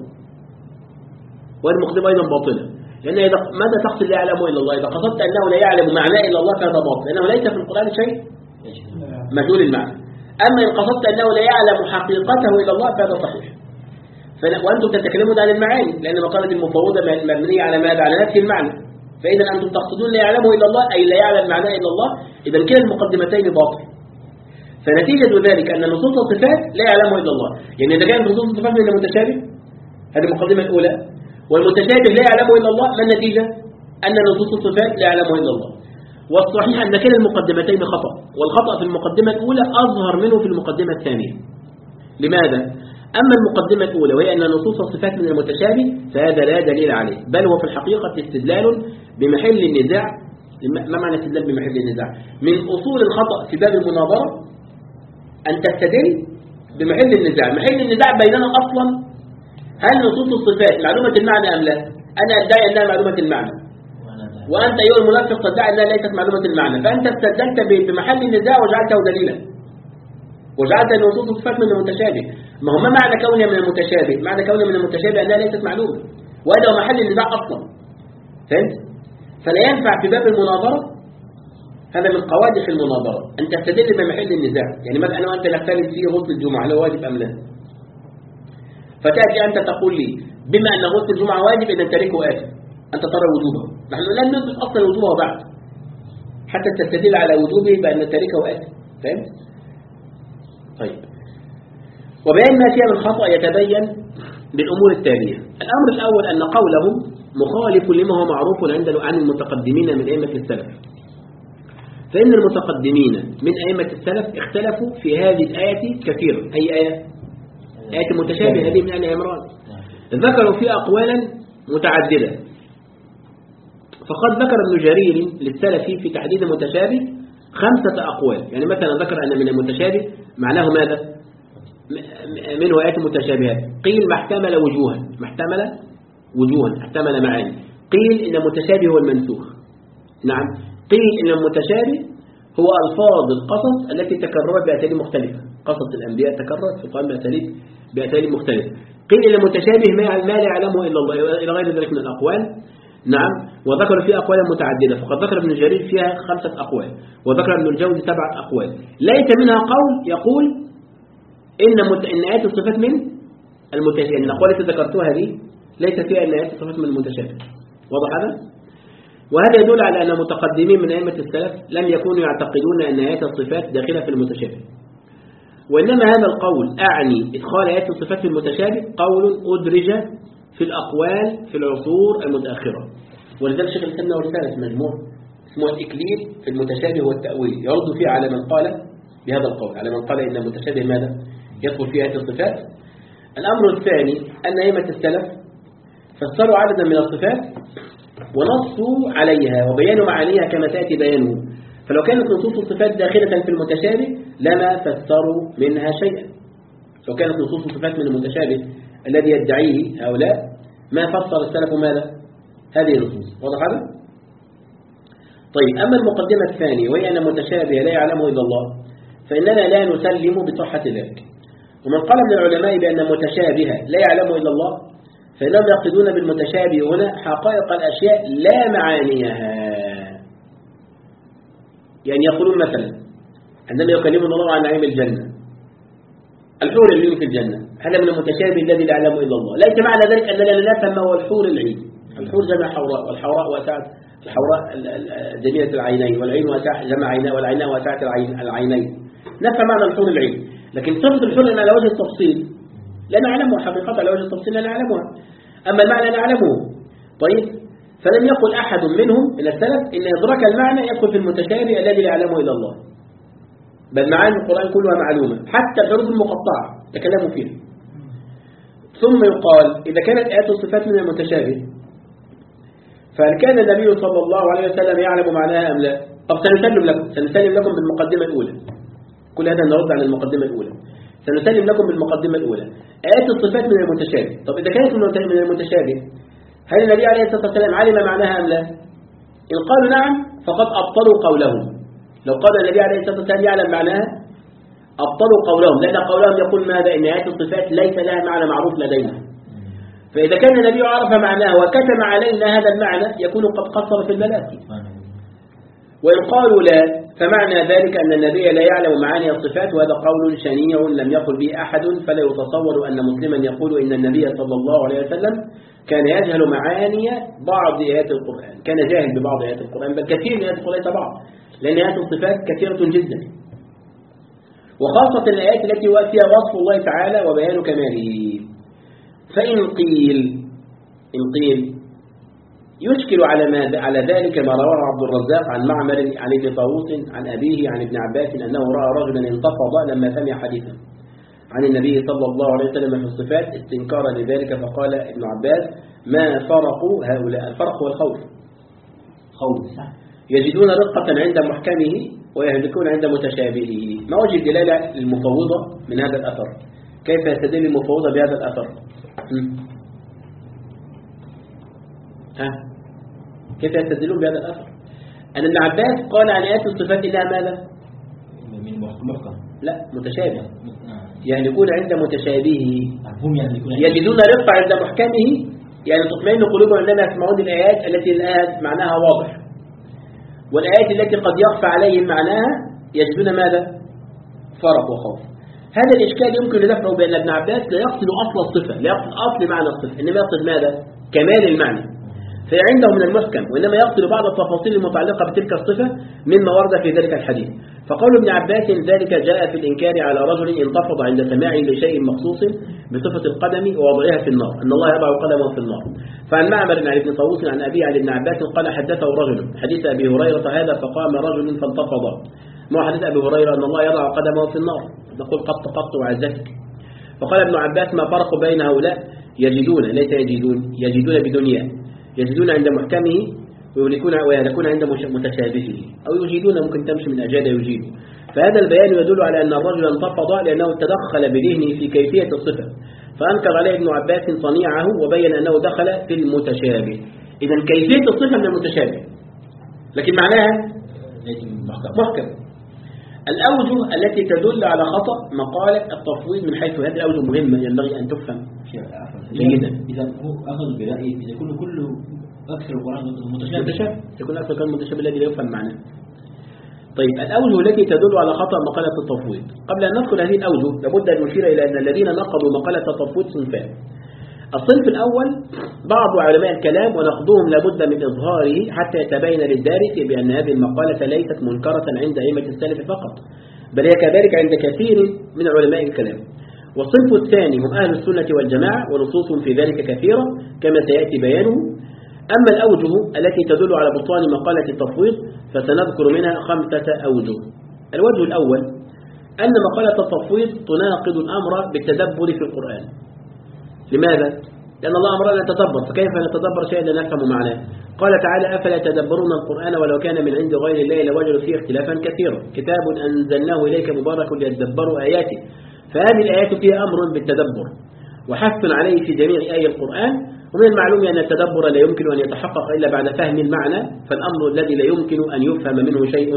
S1: والمقدمة أيضا باطلة، لأن إذا ماذا تقصد لا يعلمه إلا الله؟ إذا قصدت أنه لا يعلم معناه إلا الله فهذا باطل، لأنه ليس في القرآن شيء مجهول المعنى. أما إن قصدت أنه لا يعلم حقيقته إلا الله فهذا صحيح. وأنتم تتكلمون عن المعاني، لأن مقالة المفوضة مبنية على ماذا؟ على نفي المعنى. فإذا أنتم تقصدون لا يعلمه إلا الله أي لا يعلم معناه إلا الله، إذا كلا المقدمتين باطل. فنتيجة ذلك أن نصوص الصفات لا يعلمه إلا الله، يعني إذا كانت نصوص الصفات من المتشابه، هذه المقدمة الأولى، والمتشابه لا يعلمه إلا الله، ما النتيجة؟ أن نصوص الصفات لا يعلمه إلا الله. والصحيح أن كلا المقدمتين خطأ، والخطأ في المقدمة الأولى أظهر منه في المقدمة الثانية. لماذا؟ أما المقدمة الأولى وهي أن نصوص الصفات من المتشابه فهذا لا دليل عليه، بل هو في الحقيقة استدلال بمحل النزاع. ما معنى استدلال بمحل النزاع؟ من أصول الخطأ في باب المناظرة أن تستدل بمحل النزاع. محل النزاع بيننا أصلا هل نصوص الصفات معلومة المعنى أم لا؟ أنا أدعي أنها معلومة المعنى، وأنت أيها المنافق تدعي أنها ليست معلومة المعنى، فأنت استدلت بمحل النزاع وجعلته دليلا، وجعلت نصوص الصفات من المتشابه. ما هو ما معنى كونها من المتشابه؟ معنى كونها من المتشابه أنها ليست معلومة، وهذا هو محل النزاع أصلا. فهمت؟ فلا ينفع في باب المناظرة، هذا من قوادح المناظرة، أن تستدل بمحل النزاع. يعني مثلا أنا وأنت نختلف في غسل الجمعة هل هو واجب أم لا؟ فتأتي أنت تقول لي بما أن غسل الجمعة واجب إذا تركه آثم، أنت ترى وجوبه، نحن لن ندرس أصلا وجوبه بعد حتى تستدل على وجوبه بأن تركه آثم. فهمت؟ طيب، وبيان ما فيها من خطأ يتبين بالأمور التالية. الأمر الأول أن قولهم مخالف لما هو معروف عند عن المتقدمين من أئمة السلف، فإن المتقدمين من أئمة السلف اختلفوا في هذه الآية كثيرا. أي آية؟ آية متشابهة هذه من آل عمران، ذكروا فيها أقوالا متعددة. فقد ذكر ابن جرير للسلف في تحديد المتشابه خمسة أقوال. يعني مثلا ذكر أن من المتشابه معناه ماذا؟ منه آيات متشابهات، قيل ما احتمل وجوها، ما احتمل وجوها، احتمل معاني. قيل إن المتشابه هو المنسوخ، نعم. قيل إن المتشابه هو ألفاظ القصص التي تكررت بأساليب مختلفة، قصص الأنبياء تكررت في القرآن بأساليب بأساليب مختلفة. قيل إن المتشابه ما لا يعلمه إلا الله، إلى غير ذلك من الأقوال، نعم. وذكر فيها أقوالا متعددة، فقد ذكر ابن جرير فيها خمسة أقوال، وذكر ابن الجوزي سبعة أقوال. ليس منها قول يقول إن مت... إن آيات الصفات من المتشابه. إن الأقوال التي ذكرتها دي ليس فيها إن آيات الصفات من المتشابه. واضح هذا؟ وهذا يدل على أن متقدمين من أئمة السلف لم يكونوا يعتقدون أن آيات الصفات داخلة في المتشابه، وإنما هذا القول أعني إدخال آيات الصفات في المتشابه قول أدرج في الأقوال في العصور المتأخرة. ولذلك شيخ الإسلام له رسالة في مجموع اسمه الإكليل في المتشابه والتأويل، يرد فيه على من قال بهذا القول، على من قال إن المتشابه ماذا؟ يدخل في آيات الصفات. الأمر الثاني أن أئمة السلف فسروا عددا من الصفات ونصوا عليها وبيانوا معانيها كما تأتي بيانه. فلو كانت نصوص الصفات داخلة في المتشابه لما فسروا منها شيئا. لو كانت نصوص الصفات من المتشابه الذي يدعيه هؤلاء ما فسر السلف ماذا؟ هذه النصوص. واضح هذا؟ طيب، أما المقدمة الثانية وهي أن المتشابه لا يعلمه إلا الله، فإننا لا نسلم بصحة ذلك. ومن قال من العلماء بأن المتشابه لا يعلمه إلا الله فإنهم يقصدون بالمتشابه هنا حقائق الأشياء لا معانيها. يعني يقولون مثلا عندما يكلمون الله عن نعيم الجنة، الحور العين في الجنة، هذا من المتشابه الذي لا يعلمه إلا الله. ليس معنى ذلك أننا لا نفهم ما هو الحور العين. الحور جمع حوراء، والحوراء واسعة، الحوراء جميلة العينين، والعين واسعة جمع عيناء، والعيناء واسعة العينين. نفهم معنى الحور العين، لكن صفة الحور على وجه التفصيل لا نعلمها حقيقة، على وجه التفصيل لا نعلمها، أما المعنى نعلمه. طيب، فلم يقل أحد منهم من السلف إن إدراك المعنى يدخل في المتشابه الذي لا يعلمه إلا الله، بل معاني القرآن كلها معلومة، حتى الحروف المقطعة تكلموا فيها. ثم يقال إذا كانت آيات الصفات من المتشابه فهل كان النبي صلى الله عليه وسلم يعلم معناها أم لا؟ طب سنسلم لكم سنسلم لكم بالمقدمة الأولى. كل هذا نرد على المقدمة الأولى. سنسلم لكم بالمقدمة الأولى. آيات الصفات من المتشابه. طب إذا كانت من المتشابه هل النبي عليه الصلاة والسلام علم معناها أم لا؟ إن قالوا نعم فقد أبطلوا قولهم. لو قال النبي عليه الصلاة والسلام يعلم معناها أبطلوا قولهم، لأن قولهم يقول ماذا؟ إن آيات الصفات ليس لها معنى معروف لدينا. فإذا كان النبي عرف معناه وكتم علينا هذا المعنى يكون قد قصر في البلاغ. وإن قالوا لا فمعنى ذلك أن النبي لا يعلم معاني الصفات، وهذا قول شنيع لم يقل به أحد. فلا يتصور أن مسلما يقول إن النبي صلى الله عليه وسلم كان يجهل معاني بعض آيات القرآن، كان جاهل ببعض آيات القرآن، بل كثير من آيات القرآن بعض، لأن آيات الصفات كثيرة جدا، وخاصة الآيات التي فيها وصف الله تعالى وبيان كماله. فإن قيل إن قيل يشكل على ما على ذلك ما رواه عبد الرزاق عن معمر عن ابن طاووس عن أبيه عن ابن عباس أنه رأى رجلا انتفض لما سمع حديثا عن النبي صلى الله عليه وسلم في الصفات استنكارا لذلك، فقال ابن عباس: ما فرقوا هؤلاء؟ الفرق والخوف،
S2: خوف
S1: يجدون رقة عند محكمه ويهلكون عند متشابهه. ما وجه الدلالة المفوضة من هذا الأثر؟ كيف يستدل المفوضة بهذا الأثر؟ ها؟ كيف يستدلون بهذا الأثر؟ أن ابن عباس قال عن آيات الصفات إنها ماذا؟
S2: من محكم،
S1: لا، متشابه، يهلكون عند متشابهه،
S2: هم يهلكون
S1: يجدون رقة عند محكمه، يعني تطمئن قلوبهم عندما يسمعون الآيات التي الآيات معناها واضح، والآيات التي قد يخفى عليهم معناها يجدون ماذا؟ فرق وخوف. هذا الإشكال يمكن لدفعه بأن ابن عباس لا يقصد أصل الصفة، لا يقصد أصل معنى الصفة، إنما يقصد ماذا؟ كمال المعنى، فهي عنده من المحكم، وإنما يقصد بعض التفاصيل المتعلقة بتلك الصفة مما ورد في ذلك الحديث. فقول ابن عباس ذلك جاء في الإنكار على رجل انتفض عند سماعه لشيء مخصوص بصفة القدم ووضعها في النار، أن الله يضع قدمه في النار. فعن معمر عن ابن طاووس عن أبي عن ابن عباس قال: حدثه رجل حديث أبي هريرة هذا، فقام رجل فانتفض. ما حديث أبي هريرة أن الله يضع قدمه في النار، نقول قط قط وعزتك. فقال ابن عباس: ما فرق بين هؤلاء؟ يجدون، ليس يجدون، يجدون بدنيا، يجدون عند محكمه ويهلكون ويهلكون عند متشابهه، أو يجيدون، ممكن تمشي من أجاد يجيد. فهذا البيان يدل على أن الرجل انتفض لأنه تدخل بذهنه في كيفية الصفة، فأنكر عليه ابن عباس صنيعه وبين أنه دخل في المتشابه. إذا كيفية الصفة من المتشابه، لكن معناها محكم. الأوجه التي تدل على خطأ مقالة التفويض من حيث هذه الأوجه مهمة ينبغي أن تفهم جيدا.
S2: إذا هو أخذ برأيه إذا كل كل أكثر القرآن متشابه،
S1: متشابه يكون أكثر كان متشابه الذي لا يفهم معناه. طيب، الأوجه التي تدل على خطأ مقالة التفويض. قبل أن ندخل هذه الأوجه لابد أن نشير إلى أن الذين نقضوا مقالة التفويض صنفان. الصنف الأول بعض علماء الكلام، ونقضهم لابد من إظهاره حتى يتبين للدارس بأن هذه المقالة ليست منكرة عند أئمة السلف فقط، بل هي كذلك عند كثير من علماء الكلام. والصنف الثاني هم أهل السنة والجماعة، ونصوصهم في ذلك كثيرة كما سيأتي بيانه. أما الأوجه التي تدل على بطلان مقالة التفويض فسنذكر منها خمسة أوجه. الوجه الأول أن مقالة التفويض تناقض الأمر بالتدبر في القرآن. لماذا؟ لأن الله أمرنا أن نتدبر، فكيف نتدبر شيئا لا نفهم معناه؟ قال تعالى: أفلا يتدبرون القرآن ولو كان من عند غير الله لوجدوا فيه اختلافا كثيرا، كتاب أنزلناه إليك مبارك ليتدبروا آياته. فهذه الآيات فيها أمر بالتدبر وحث عليه في جميع آي القرآن. ومن المعلوم أن التدبر لا يمكن أن يتحقق إلا بعد فهم المعنى، فالأمر الذي لا يمكن أن يفهم منه شيء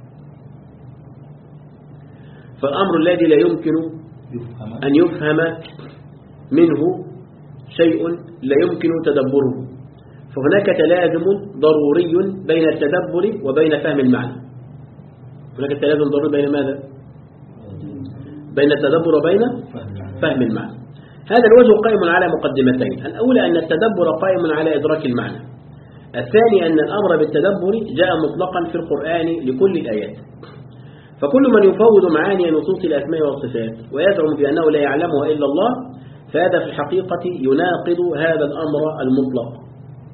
S1: فالأمر الذي لا يمكن أن يفهم منه شيء لا يمكن تدبره، فهناك تلازم ضروري بين التدبر وبين فهم المعنى. هناك تلازم ضروري بين ماذا؟ بين التدبر وبين فهم المعنى. هذا الوجه قائم على مقدمتين: الأولى أن التدبر قائم على إدراك المعنى، الثاني أن الأمر بالتدبر جاء مطلقا في القرآن لكل الآيات. فكل من يفوض معاني نصوص الأسماء والصفات ويزعم بأنه لا يعلمها إلا الله، فهذا في الحقيقة يناقض هذا الأمر المطلق.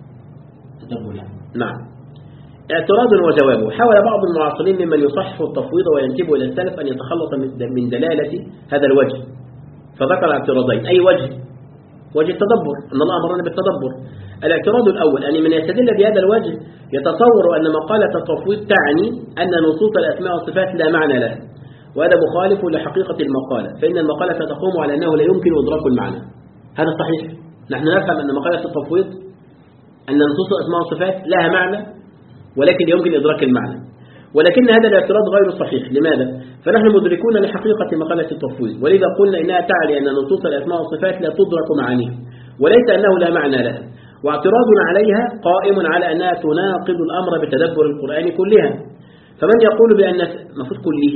S1: نعم. اعتراض وجوابه. حاول بعض المعاصرين ممن يصحح التفويض وينتبه إلى السلف أن يتخلص من دلالة هذا الوجه، فذكر اعتراضين. أي وجه؟ وجه التدبر، أن الله أمرنا بالتدبر. الاعتراض الأول أن من يستدل بهذا الوجه يتصور أن مقالة التفويض تعني أن نصوص الأسماء والصفات لا معنى لها، وهذا مخالف لحقيقة المقالة، فإن المقالة تقوم على أنه لا يمكن إدراك المعنى. هذا صحيح. نحن نفهم أن مقالة التفويض أن نصوص الأسماء والصفات لها معنى ولكن يمكن إدراك المعنى، ولكن هذا الاعتراض غير صحيح. لماذا؟ فنحن مدركون لحقيقة مقالة التفويض، ولذا قلنا إنها تعني أن نصوص الأسماء والصفات لا تدرك معانيها، وليس أنه لا معنى لها. واعتراضنا عليها قائم على أنها تناقض الأمر بتدبر القرآن كلها. فمن يقول بأن المفروض كله،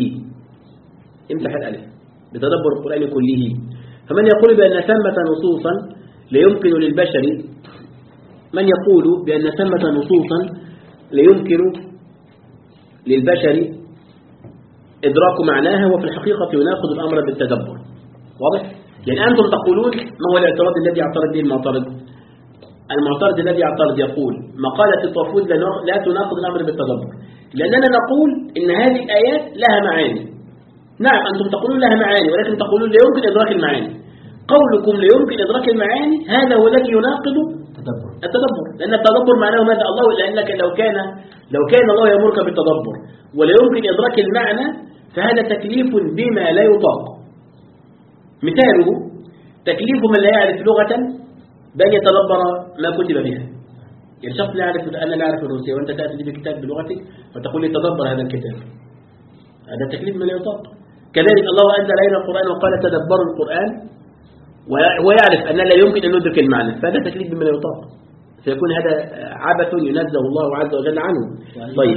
S1: امسح الألف، بتدبر القرآن كله، فمن يقول بأن ثمة نصوصا لا يمكن للبشر من يقول بأن ثمة نصوصا لا يمكن للبشر إدراك معناها وفي الحقيقة يناقض الأمر بالتدبر. واضح؟ يعني أنتم تقولون ما هو الاعتراض الذي يعترض به المعترض؟ المعترض الذي يعترض يقول مقالة الطفوت لا تناقض الأمر بالتدبر، لأننا نقول إن هذه الآيات لها معاني. نعم أنتم تقولون لها معاني، ولكن تقولون لا يمكن إدراك المعاني. قولكم لا يمكن إدراك المعاني هذا هو الذي يناقض
S2: تدبر.
S1: التدبر، لأن التدبر معناه ماذا؟ الله، لأنك لو كان لو كان الله يأمرك بالتدبر ولا يمكن إدراك المعنى فهذا تكليف بما لا يطاق. مثاله تكليف من لا يعرف لغة بأن يتدبر ما كتب بها. يعني شخص لا يعرف، أنا لا أعرف الروسية وأنت تأتي لي بكتاب بلغتك فتقول لي تدبر هذا الكتاب، هذا تكليف من لا يطاق. كذلك الله أنزل علينا القرآن وقال تدبروا القرآن ويعرف أن لا يمكن أن ندرك المعنى، فهذا تكليف من لا يطاق، سيكون هذا عبث ينزه الله عز وجل عنه.
S2: يعني
S1: طيب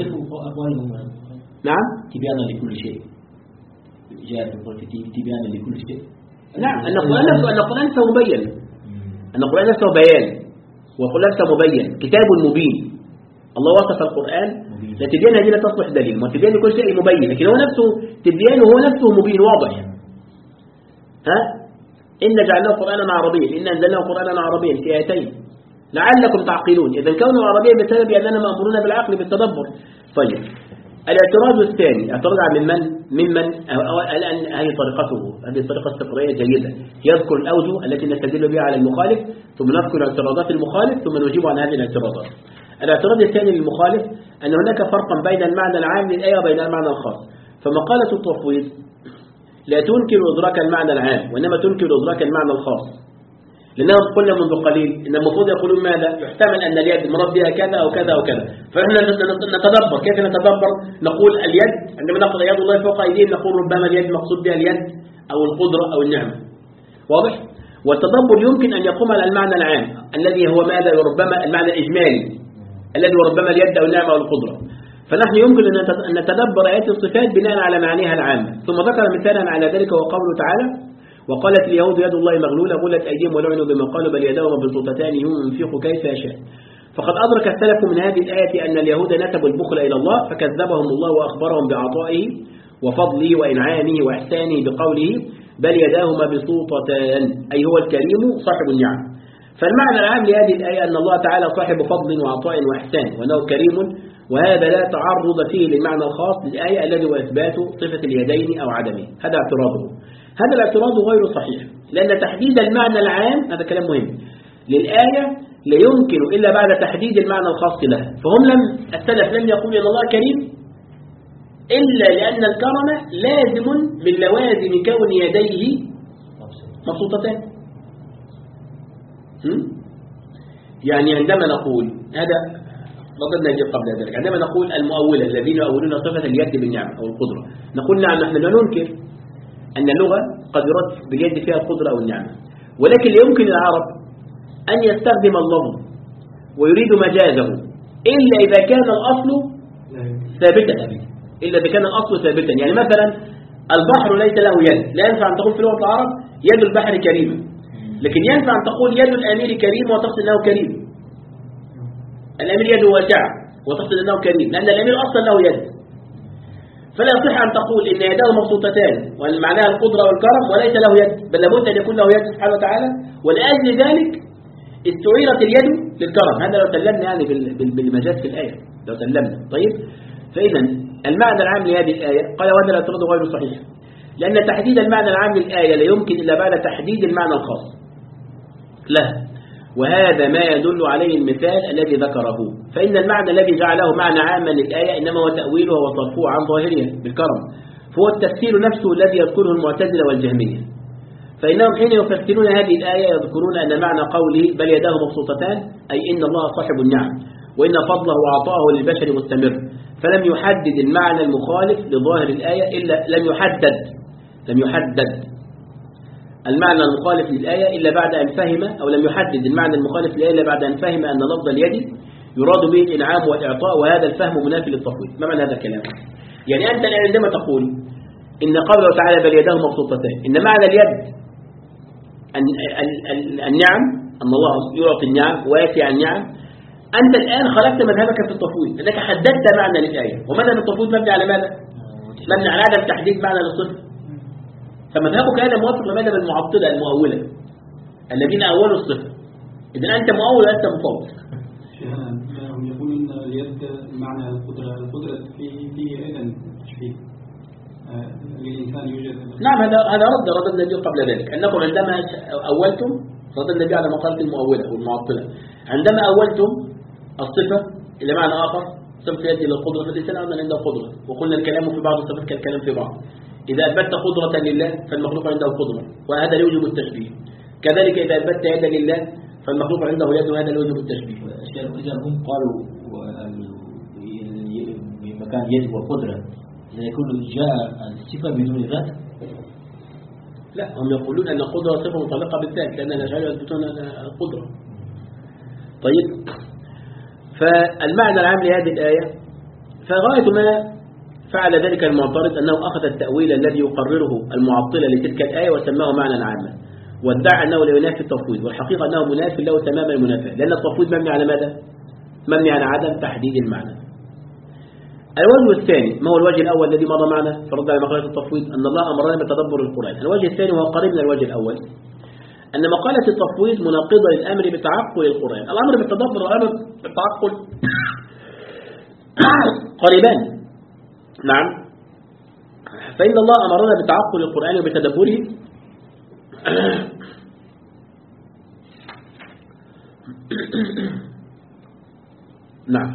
S2: نعم تبيانا لكل شيء، جاء في تبيانا لكل شيء.
S1: نعم أن القرآن نفسه أن القرآن نفسه مبين، أن القرآن نفسه بيان، والقرآن نفسه مبين، كتاب مبين. الله وصف القرآن لتبيان هذه لا تصلح دليل، وتبيان كل شيء مبين، لكن هو نفسه تبيان هو نفسه مبين واضح. ها إن جعلناه قرآنا عربيا، إن أنزلناه قرآنا عربيا في آيتين لعلكم تعقلون. إذا كونه عربيا بسبب أننا مأمورون بالعقل بالتدبر. طيب الاعتراض الثاني اعتراض من من ممن الآن هذه طريقته، هذه الطريقة السطرية جيدة، يذكر الأوجه التي نستدل بها على المخالف ثم نذكر اعتراضات المخالف ثم نجيب عن هذه الاعتراضات. الاعتراض الثاني للمخالف أن هناك فرقا بين المعنى العام للآية وبين المعنى الخاص، فمقالة التفويض لا تنكر إدراك المعنى العام وإنما تنكر إدراك المعنى الخاص. لأنهم قلنا منذ قليل إن المفروض يقولون ماذا؟ يحتمل أن اليد مراد بها كذا أو كذا أو كذا، فإحنا نتدبر. كيف نتدبر؟ نقول اليد عندما نقول يد الله فوق أيديهم نقول ربما اليد مقصود بها اليد أو القدرة أو النعمة. واضح؟ والتدبر يمكن أن يقوم على المعنى العام الذي هو ماذا؟ ربما المعنى الإجمالي الذي هو ربما اليد أو النعمة أو القدرة. فنحن يمكن أن نتدبر آيات الصفات بناء على معانيها العامة. ثم ذكر مثالا على ذلك وقوله تعالى وقالت اليهود يد الله مغلولة غلت أيديهم ولعنوا بما قالوا بل يداه مبسوطتان ينفق كيف يشاء. فقد أدرك السلف من هذه الآية أن اليهود نسبوا البخل إلى الله فكذبهم الله وأخبرهم بعطائه وفضله وإنعامه وإحسانه بقوله بل يداه مبسوطتان، أي هو الكريم صاحب النعم. فالمعنى العام لهذه الآية أن الله تعالى صاحب فضل وعطاء وإحسان وأنه كريم، وهذا لا تعرض فيه للمعنى الخاص للآية الذي هو إثبات صفة اليدين أو عدمه. هذا اعتراضه. هذا الاعتراض غير صحيح، لأن تحديد المعنى العام هذا كلام مهم للآية لا يمكن إلا بعد تحديد المعنى الخاص لها. فهم لم السلف لم يقولوا إن الله كريم إلا لأن الكرم لازم من لوازم كون يديه مبسوطتان. يعني عندما نقول هذا رددنا نجيب قبل ذلك، عندما نقول المؤولة الذين يؤولون صفة اليد بالنعمة أو القدرة نقول نعم نحن لا ننكر أن اللغة قد يرد باليد فيها القدرة أو النعمة، ولكن لا يمكن للعرب أن يستخدم اللفظ ويريد مجازه إلا إذا كان الأصل ثابتا، إلا إذا كان الأصل ثابتا. يعني مثلا البحر ليس له يد، لا ينفع أن تقول في لغة العرب يد البحر كريمة، لكن ينفع أن تقول يد الأمير كريم وتقصد أنه كريم. الأمير يده واسعة وتقصد أنه كريم لأن الأمير أصلا له يد. فلا يصح أن تقول إن يداه مبسوطتان ومعناها القدرة والكرم وليس له يد، بل لابد أن يكون له يد سبحانه وتعالى، ولأجل ذلك استعيرت اليد للكرم. هذا لو سلمنا يعني بالمجاز في الآية لو سلمنا. طيب فإذا المعنى العام لهذه الآية قال وهذا الاعتراض غير صحيح، لأن تحديد المعنى العام للآية لا يمكن إلا بعد تحديد المعنى الخاص له، وهذا ما يدل عليه المثال الذي ذكره. فإن المعنى الذي جعله معنى عاما للآية إنما هو تأويلها وصرفه عن ظاهرها بالكرم، فهو التفسير نفسه الذي يذكره المعتزلة والجهمية. فإنهم حين يفسرون هذه الآية يذكرون أن معنى قوله بل يداه مبسوطتان أي إن الله صاحب النعم وإن فضله وعطاءه للبشر مستمر، فلم يحدد المعنى المخالف لظاهر الآية إلا لم يحدد لم يحدد المعنى المخالف للآية إلا بعد أن فهم أو لم يحدد المعنى المخالف للآية إلا بعد أن فهم أن لفظ اليد يراد به الإنعام والإعطاء، وهذا الفهم منافي للتفويض. ما معنى هذا الكلام؟ يعني أنت عندما تقول إن قوله تعالى بل يداه مبسوطتان إن معنى اليد النعم أن الله يعطي النعم ويأتي عن النعم. أنت الآن خلقت مذهبك في التفويض لأنك حددت معنى للآية، ومذهب التفويض مبني على ماذا؟ مبني على عدم تحديد معنى للصفة. فمذهبك هذا موافق لمذهب المعطلة المؤولة الذين أولوا الصفة. إذن أنت مؤول وأنت مفوض.
S3: هم يقولون أن اليد معنى القدرة، القدرة في فيه أيضا تشبيه للإنسان يوجد.
S1: نعم، هذا هذا رد رد النبي قبل ذلك أنكم عندما أولتم، رد النبي على مقالة المؤولة والمعطلة، عندما أولتم الصفة إلى معنى آخر، صفة اليد إلى القدرة، فالإنسان أيضا عنده قدرة، وقلنا الكلام في بعض الصفات كالكلام في بعض. إذا أثبتت قدرة لله فالمخلوق عنده قدرة وهذا لا يوجب التشبيه. كذلك إذا أثبتت يدا لله فالمخلوق عنده يد وهذا لا يوجب التشبيه.
S2: إذا هم قالوا بمكان يد وقدرة، إذا يكون جاء الصفة بدون ذات؟
S1: لا، هم يقولون أن القدرة صفة متعلقة بالذات، لأن الأشاعرة يثبتون القدرة. طيب، فالمعنى العام لهذه الآية، فغاية ما فعل ذلك المعترض أنه أخذ التأويل الذي يقرره المعطلة لتلك الآية وسماه معنى عاما، وادعى أنه لا ينافي التفويض، والحقيقة أنه منافي له تمام المنافاة، لأن التفويض مبني على ماذا؟ مبني على عدم تحديد المعنى. الوجه الثاني، ما هو الوجه الأول الذي مضى معنا في رد على مقالة التفويض؟ أن الله أمرنا بتدبر القرآن. الوجه الثاني وهو قريب من الوجه الأول، أن مقالة التفويض مناقضة للأمر بتعقل القرآن. الأمر بالتدبر والأمر بالتعقل قريبان. نعم، فإن الله أمرنا بتعقل القرآن وبتدبره نعم.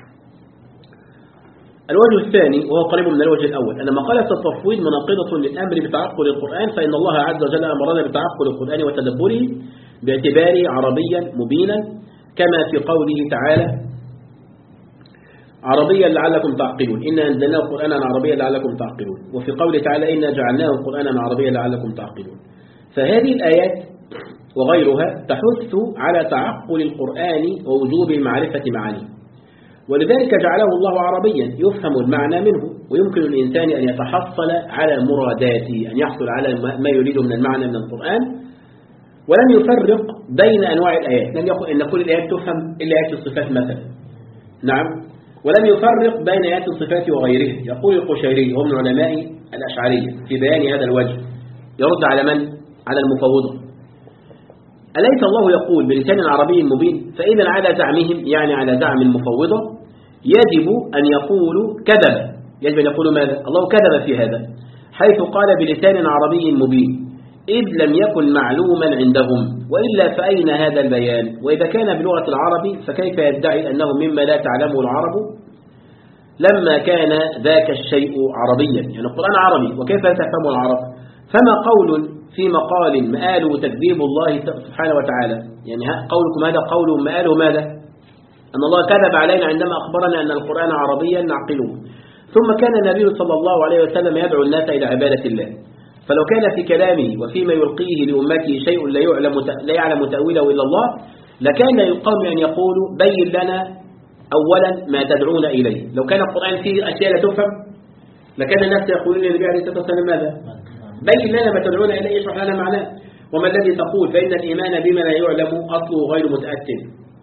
S1: الوجه الثاني وهو قريب من الوجه الأول، أن مقالة التفويض مناقضة للأمر بتعقل القرآن، فإن الله عز وجل أمرنا بتعقل القرآن وتدبره باعتباره عربيا مبينا، كما في قوله تعالى عربيا لعلكم تعقلون، إنا أنزلناه قرآنا عربيا لعلكم تعقلون، وفي قوله تعالى إنا جعلناه قرآنا عربيا لعلكم تعقلون. فهذه الآيات وغيرها تحث على تعقل القرآن ووجوب معرفة معانيه، ولذلك جعله الله عربيا يفهم المعنى منه، ويمكن الإنسان أن يتحصل على مراداته، أن يحصل على ما يريده من المعنى من القرآن، ولم يفرق بين أنواع الآيات، لم يقل إن كل الآيات تفهم إلا آيات الصفات مثلا. نعم، ولم يفرق بين آيات الصفات وغيرها. يقول القشيري وهو من علماء الأشعرية في بيان هذا الوجه، يرد على من؟ على المفوضة. أليس الله يقول بلسان عربي مبين؟ فإذا على زعمهم، يعني على زعم المفوضة، يجب أن يقولوا كذب، يجب أن يقولوا ماذا؟ الله كذب في هذا، حيث قال بلسان عربي مبين، إذ لم يكن معلوما عندهم، وإلا فأين هذا البيان؟ وإذا كان بلغة العرب فكيف يدعي أنه مما لا تعلمه العرب لما كان ذاك الشيء عربيا؟ يعني القرآن عربي، وكيف تفهمه العرب؟ فما قول في مقال مآله تكذيب الله سبحانه وتعالى، يعني قولكم هذا قول مآله ماذا؟ أن الله كذب علينا عندما أخبرنا أن القرآن عربيا نعقله. ثم كان النبي صلى الله عليه وسلم يدعو الناس إلى عبادة الله، فلو كان في كلامه وفيما يلقيه لأمته شيء لا يعلم لا يعلم تأويله إلا الله، لكان للقوم أن يقولوا بين لنا أولا ما تدعون إليه. لو كان القرآن فيه أشياء لا تفهم لكان الناس يقولون للنبي عليه الصلاة والسلام ماذا؟ بين لنا ما تدعون إليه، اشرح لنا معناه. وما الذي تقول؟ فإن الإيمان بما لا يعلم أصله غير متأتٍ.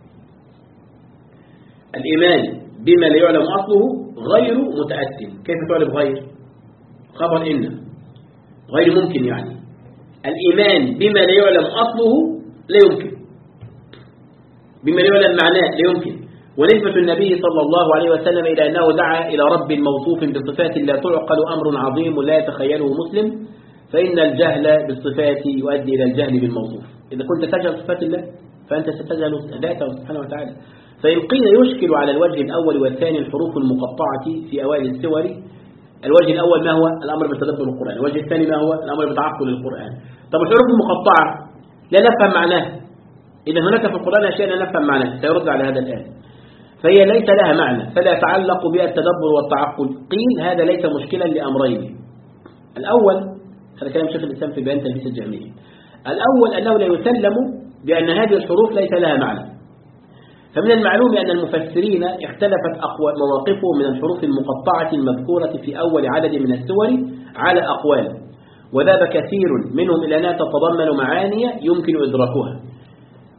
S1: الإيمان بما لا يعلم أصله غير متأتٍ. كيف تعرف غير؟ خبر إن غير ممكن، يعني الإيمان بما لا يعلم أصله لا يمكن، بما لا يعلم معناه لا يمكن. ونسبة النبي صلى الله عليه وسلم إلى أنه دعا إلى رب موصوف بصفات لا تعقل أمر عظيم لا يتخيله مسلم، فإن الجهل بالصفات يؤدي إلى الجهل بالموصوف. إذا كنت تجهل صفات الله فأنت ستجهل ذاته سبحانه وتعالى. فإن قيل يشكل على الوجه الأول والثاني الحروف المقطعة في أوائل السور، الوجه الأول ما هو؟ الأمر بتدبر القرآن. الوجه الثاني ما هو؟ الأمر بتعقل القرآن. طب الحروف المقطعة لا نفهم معناها، إذا هناك في القرآن أشياء لا نفهم معناها، سيرد على هذا الآن. فهي ليس لها معنى فلا يتعلق بها التدبر والتعقل. قيل هذا ليس مشكلا لأمرين. الأول، هذا كلام شيخ الإسلام في بيان تلبيس الجهمية. الأول أنه لا يسلم بأن هذه الحروف ليس لها معنى. فمن المعلوم أن المفسرين اختلفت مواقفهم من الحروف المقطعة المذكورة في أول عدد من السور على أقوال، وذهب كثير منهم إلى أنها تتضمن معاني يمكن إدراكها،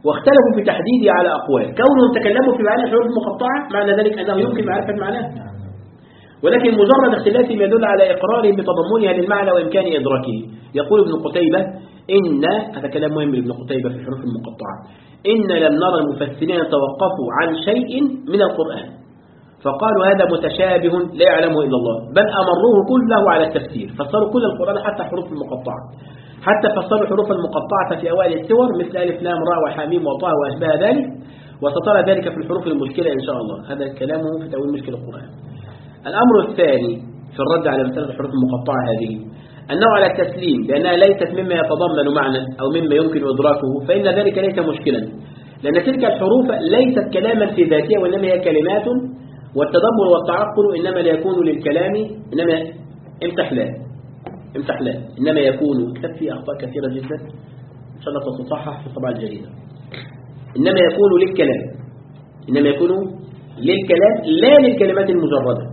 S1: واختلفوا في تحديده على أقوال. كونهم تكلموا في معاني الحروف المقطعة معنى ذلك أنه يمكن معرفة معناه، ولكن مجرد اختلافهم يدل على إقرارهم بتضمنها للمعنى وإمكان إدراكه. يقول ابن قتيبة إن هذا كلام مهم لابن قتيبة في الحروف المقطعة: إن لم نرى المفسرين توقفوا عن شيء من القرآن فقالوا هذا متشابه لا يعلمه إلا الله، بل أمروه كله على التفسير، فسروا كل القرآن حتى حروف المقطعة، حتى فسروا حروف المقطعة في أوائل السور مثل ألف لام راء وحميم وطه وأشباه ذلك، وسترى ذلك في الحروف المشكلة إن شاء الله. هذا كلامه في تأويل مشكل القرآن. الأمر الثاني في الرد على مسألة الحروف المقطعة هذه أنه على التسليم لأنها ليست مما يتضمن معنى أو مما يمكن إدراكه، فإن ذلك ليس مشكلا، لأن تلك الحروف ليست كلاما في ذاتها وإنما هي كلمات، والتدبر والتعقل إنما لا يكون للكلام، إنما امتح لا امتح لا إنما يكون، كتب فيه أخطاء كثيرة جدا إن شاء الله تتصحح في الطبعة الجديدة، إنما يكون للكلام، إنما يكون للكلام لا للكلمات المجردة.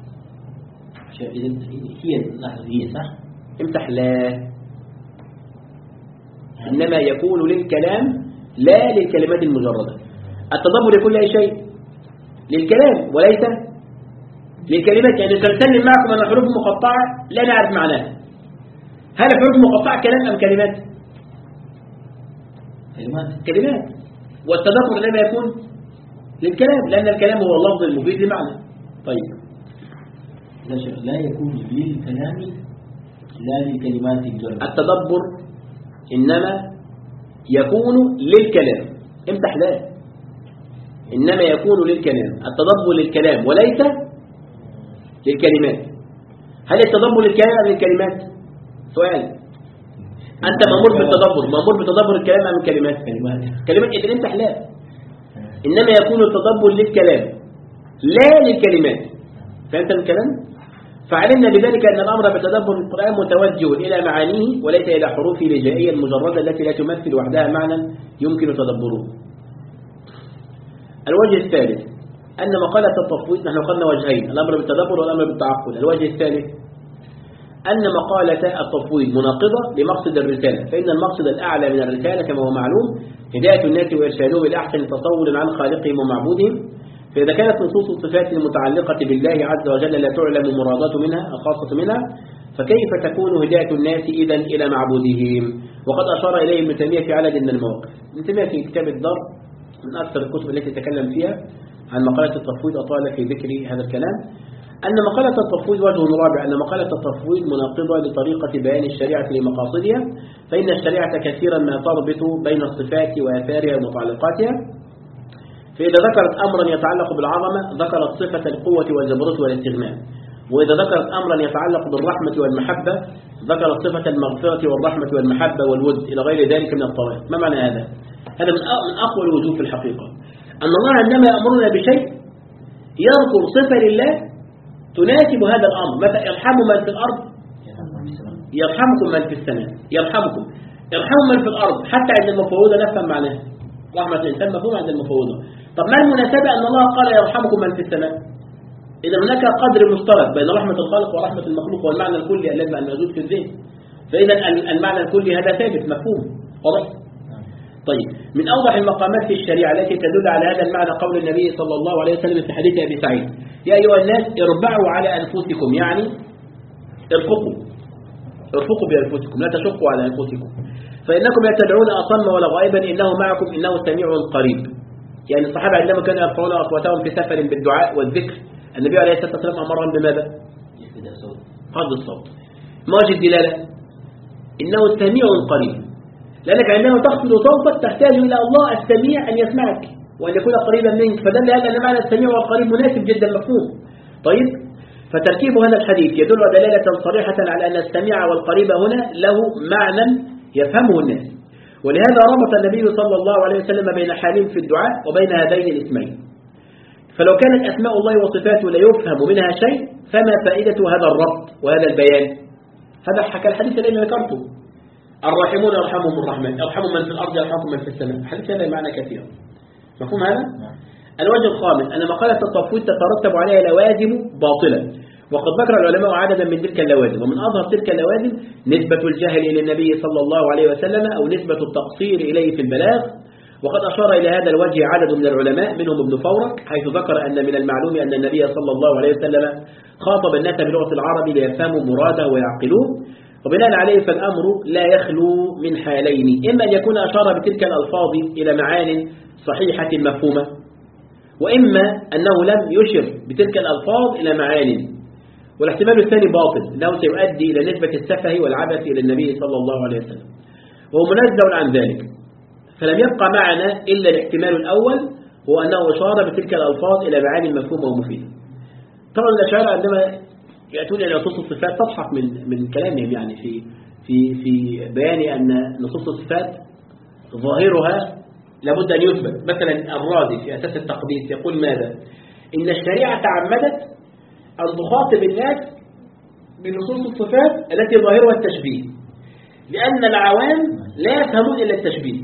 S2: هي لحظة هي صح؟
S1: امتح لا إنما يكون للكلام لا للكلمات المجردة. التدبر يكون لأي شيء للكلام وليس للكلمات، يعني سنسلم معكم أن الحروف المقطعة لا نعرف معناها. هل الحروف المقطعة كلام أم كلمات؟
S2: كلمات
S1: كلمات. والتدبر لما يكون للكلام لأن الكلام هو اللفظ المفيد لمعنى. طيب
S2: لا يكون للكلام لا للكلمات المجردة.
S1: التدبر إنما يكون للكلام، امتح لا إنما يكون للكلام، التدبر للكلام وليس للكلمات. هل التدبر للكلام أم للكلمات؟ سؤال. أنت مأمور بالتدبر، مأمور بتدبر الكلام أم الكلمات؟
S2: كلمات
S1: كلمات إذن امتح لا إنما يكون التدبر للكلام لا للكلمات. فهمت الكلام؟ فعلمنا بذلك أن الأمر بتدبر القرآن متوجه إلى معانيه وليس إلى حروفه الهجائية المجردة التي لا تمثل وحدها معنى يمكن تدبره. الوجه الثالث أن مقالة التفويض، نحن قلنا وجهين: الأمر بالتدبر والأمر بالتعقل. الوجه الثالث أن مقالة التفويض مناقضة لمقصد الرسالة، فإن المقصد الأعلى من الرسالة كما هو معلوم هداية الناس وإرشادهم إلى أحسن تصور عن خالقهم ومعبودهم. فإذا كانت نصوص الصفات المتعلقة بالله عز وجل لا تعلم مرادات منها الخاصة منها، فكيف تكون هداية الناس إذن إلى معبودهم؟ وقد أشار إليه ابن تيمية في عدد من المواقف. ابن تيمية في كتاب الدار من أكثر الكتب التي تكلم فيها عن مقالة التفويض أطال في ذكر هذا الكلام، أن مقالة التفويض وجه رابع أن مقالة التفويض مناقضة لطريقة بيان الشريعة لمقاصدها، فإن الشريعة كثيرا ما تربط بين الصفات وآثارها ومتعلقاتها. فإذا ذكرت أمرا يتعلق بالعظمة ذكرت صفة القوة والجبروت والاستغناء، وإذا ذكرت أمرا يتعلق بالرحمة والمحبة ذكرت صفة المغفرة والرحمة والمحبة والود إلى غير ذلك من الطوائف. ما معنى هذا؟ هذا من أقوى الوجوه في الحقيقة، أن الله عندما يأمرنا بشيء يذكر صفة لله تناسب هذا الأمر. مثلا يرحموا من في الأرض يرحمكم من في السماء، يرحمكم يرحموا من في الأرض. حتى عند المفوضة نفهم معناه، رحمة الإنسان مفهوم عند المفوضة. طب ما المناسبة أن الله قال يرحمكم من في السماء؟ إذا هناك قدر مشترك بين رحمة الخالق ورحمة المخلوق والمعنى الكلي الذي الموجود في الذهن، فإذا المعنى الكلي هذا ثابت مفهوم واضح. طيب من أوضح المقامات في الشريعة التي تدل على هذا المعنى قول النبي صلى الله عليه وسلم في حديث أبي سعيد: يا أيها الناس اربعوا على أنفسكم، يعني ارفقوا ارفقوا بأنفسكم لا تشقوا على أنفسكم، فإنكم لا تدعون أصم ولا غائبا إنه معكم إنه سميع قريب. يعني الصحابة عندما كانوا يرفعون أصواتهم في سفر بالدعاء والذكر النبي عليه الصلاة والسلام أمرهم بماذا؟ خفض الصوت. ما وجه الدلالة؟ إنه سميع قريب، لأنك عندما تخفض صوتك تحتاج إلى الله السميع أن يسمعك وأن يكون قريبا منك، فدل هذا أن معنى السميع والقريب مناسب جدا مفهوم. طيب فتركيب هذا الحديث يدل دلالة صريحة على أن السميع والقريب هنا له معنى يفهمه الناس، ولهذا ربط النبي صلى الله عليه وسلم بين حالين في الدعاء وبين هذين الاسمين. فلو كانت أسماء الله وصفاته لا يفهم منها شيء فما فائدة هذا الربط وهذا البيان؟ هذا حكى الحديث الذي ذكرته: الراحمون يرحمهم الرحمن، يرحموا من في الأرض يرحمكم من في السماء. الحديث هذا معنى كثير مفهوم هذا؟ الوجه الخامس أن مقالة التفويض تترتب عليها لوازم باطلة، وقد ذكر العلماء عددا من تلك اللوازم، ومن أظهر تلك اللوازم نسبة الجهل إلى النبي صلى الله عليه وسلم أو نسبة التقصير إليه في البلاغ، وقد أشار إلى هذا الوجه عدد من العلماء منهم ابن فورك، حيث ذكر أن من المعلوم أن النبي صلى الله عليه وسلم خاطب الناس بلغة العرب ليفهموا مراده ويعقلوه، وبناء عليه فالأمر لا يخلو من حالين: إما أن يكون أشار بتلك الألفاظ إلى معان صحيحة مفهومة، وإما أنه لم يشر بتلك الألفاظ إلى معان. والاحتمال الثاني باطل، أنه سيؤدي إلى نسبة السفه والعبث إلى النبي صلى الله عليه وسلم، وهو منزه عن ذلك. فلم يبقى معنا إلا الاحتمال الأول، هو أنه أشار بتلك الألفاظ إلى معاني مفهومة ومفيدة. طبعا الأشاعرة عندما يأتون إلى نصوص الصفات تضحك من من كلامهم، يعني في في في بيان أن نصوص الصفات ظاهرها لابد أن يثبت. مثلا الرازي في أساس التقديس يقول ماذا؟ إن الشريعة تعمدت أن تخاطب الناس بنصوص الصفات التي ظاهرها التشبيه، لأن العوام لا يفهمون إلا التشبيه.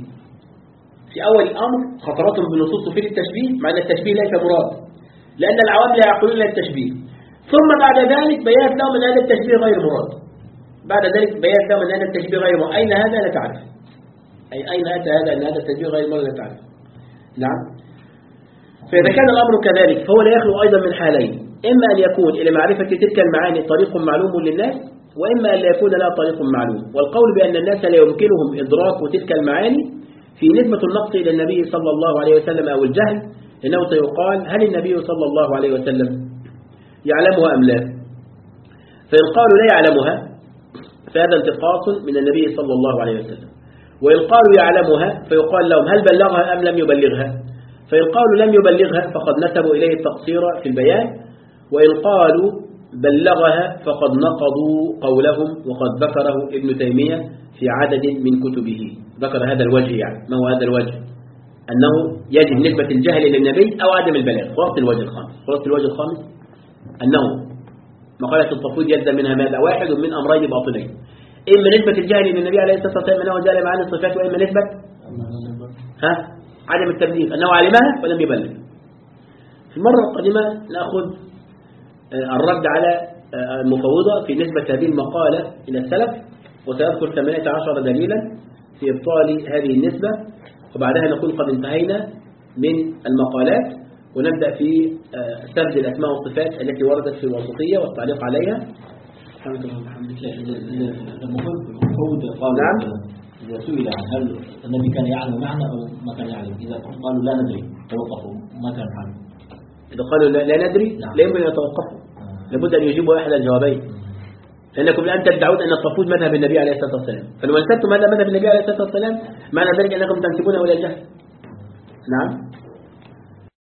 S1: في أول الأمر خطرتهم بنصوص تفيد التشبيه، مع أن التشبيه ليس مراد، لأن العوام لا يعقلون إلا التشبيه. ثم بعد ذلك بيان لهم أن هذا التشبيه غير مراد. بعد ذلك بيان لهم أن هذا التشبيه غير مراد. أين هذا لا تعرف، أي أين أتى هذا أن هذا التشبيه غير مراد لا تعرف. نعم. فإذا كان الأمر كذلك فهو لا يخلو أيضا من حالين: إما أن يكون إلى معرفة تلك المعاني طريق معلوم للناس، وإما أن لا يكون لها طريق معلوم. والقول بأن الناس لا يمكنهم إدراك تلك المعاني في نسبة النقص إلى النبي صلى الله عليه وسلم أو الجهل، إنه سيقال: هل النبي صلى الله عليه وسلم يعلمها أم لا؟ فإن قالوا لا يعلمها فهذا انتقاص من النبي صلى الله عليه وسلم. وإن قالوا يعلمها فيقال لهم: هل بلغها أم لم يبلغها؟ فإن قالوا لم يبلغها فقد نسبوا إليه التقصير في البيان، وإن قالوا بلغها فقد نقضوا قولهم، وقد ذكره ابن تيمية في عدد من كتبه. ذكر هذا الوجه. يعني ما هو هذا الوجه؟ أنه يجب نسبة الجهل للنبي أو عدم البلاغ. خلاصة الوجه الخامس خلاصة الوجه الخامس أنه مقالة التفويض يلزم منها ماذا؟ واحد من أمرين باطلين: إما نسبة الجهل للنبي عليه الصلاة والسلام أنه جاء معاني الصفات، وإما نسبة ها عدم التبليغ أنه علمها ولم يبلغ. في المرة القادمة نأخذ الرد على المفوضة في نسبة هذه المقالة إلى السلف، وسيذكر ثمانية عشر دليلا في إبطال هذه النسبة، وبعدها نكون قد انتهينا من المقالات، ونبدأ في سرد الأسماء والصفات التي وردت في الوسطية والتعليق عليها.
S2: المفوض قال: نعم. إذا سئل عن هل النبي كان يعلم معنى أو ما كان يعلم، إذا قالوا لا ندري توقفوا ما كان حال.
S1: إذا قالوا لا, لا ندري لا, لا يمكن أن يتوقفوا، لابد أن يجيبوا أحد الجوابين، لأنكم الآن تدعون أن التفويض مذهب النبي عليه الصلاة والسلام، فلو انسبتم هذا مذهب النبي عليه الصلاة والسلام معنى ذلك أنكم تنسبونه إلى الجهل. نعم.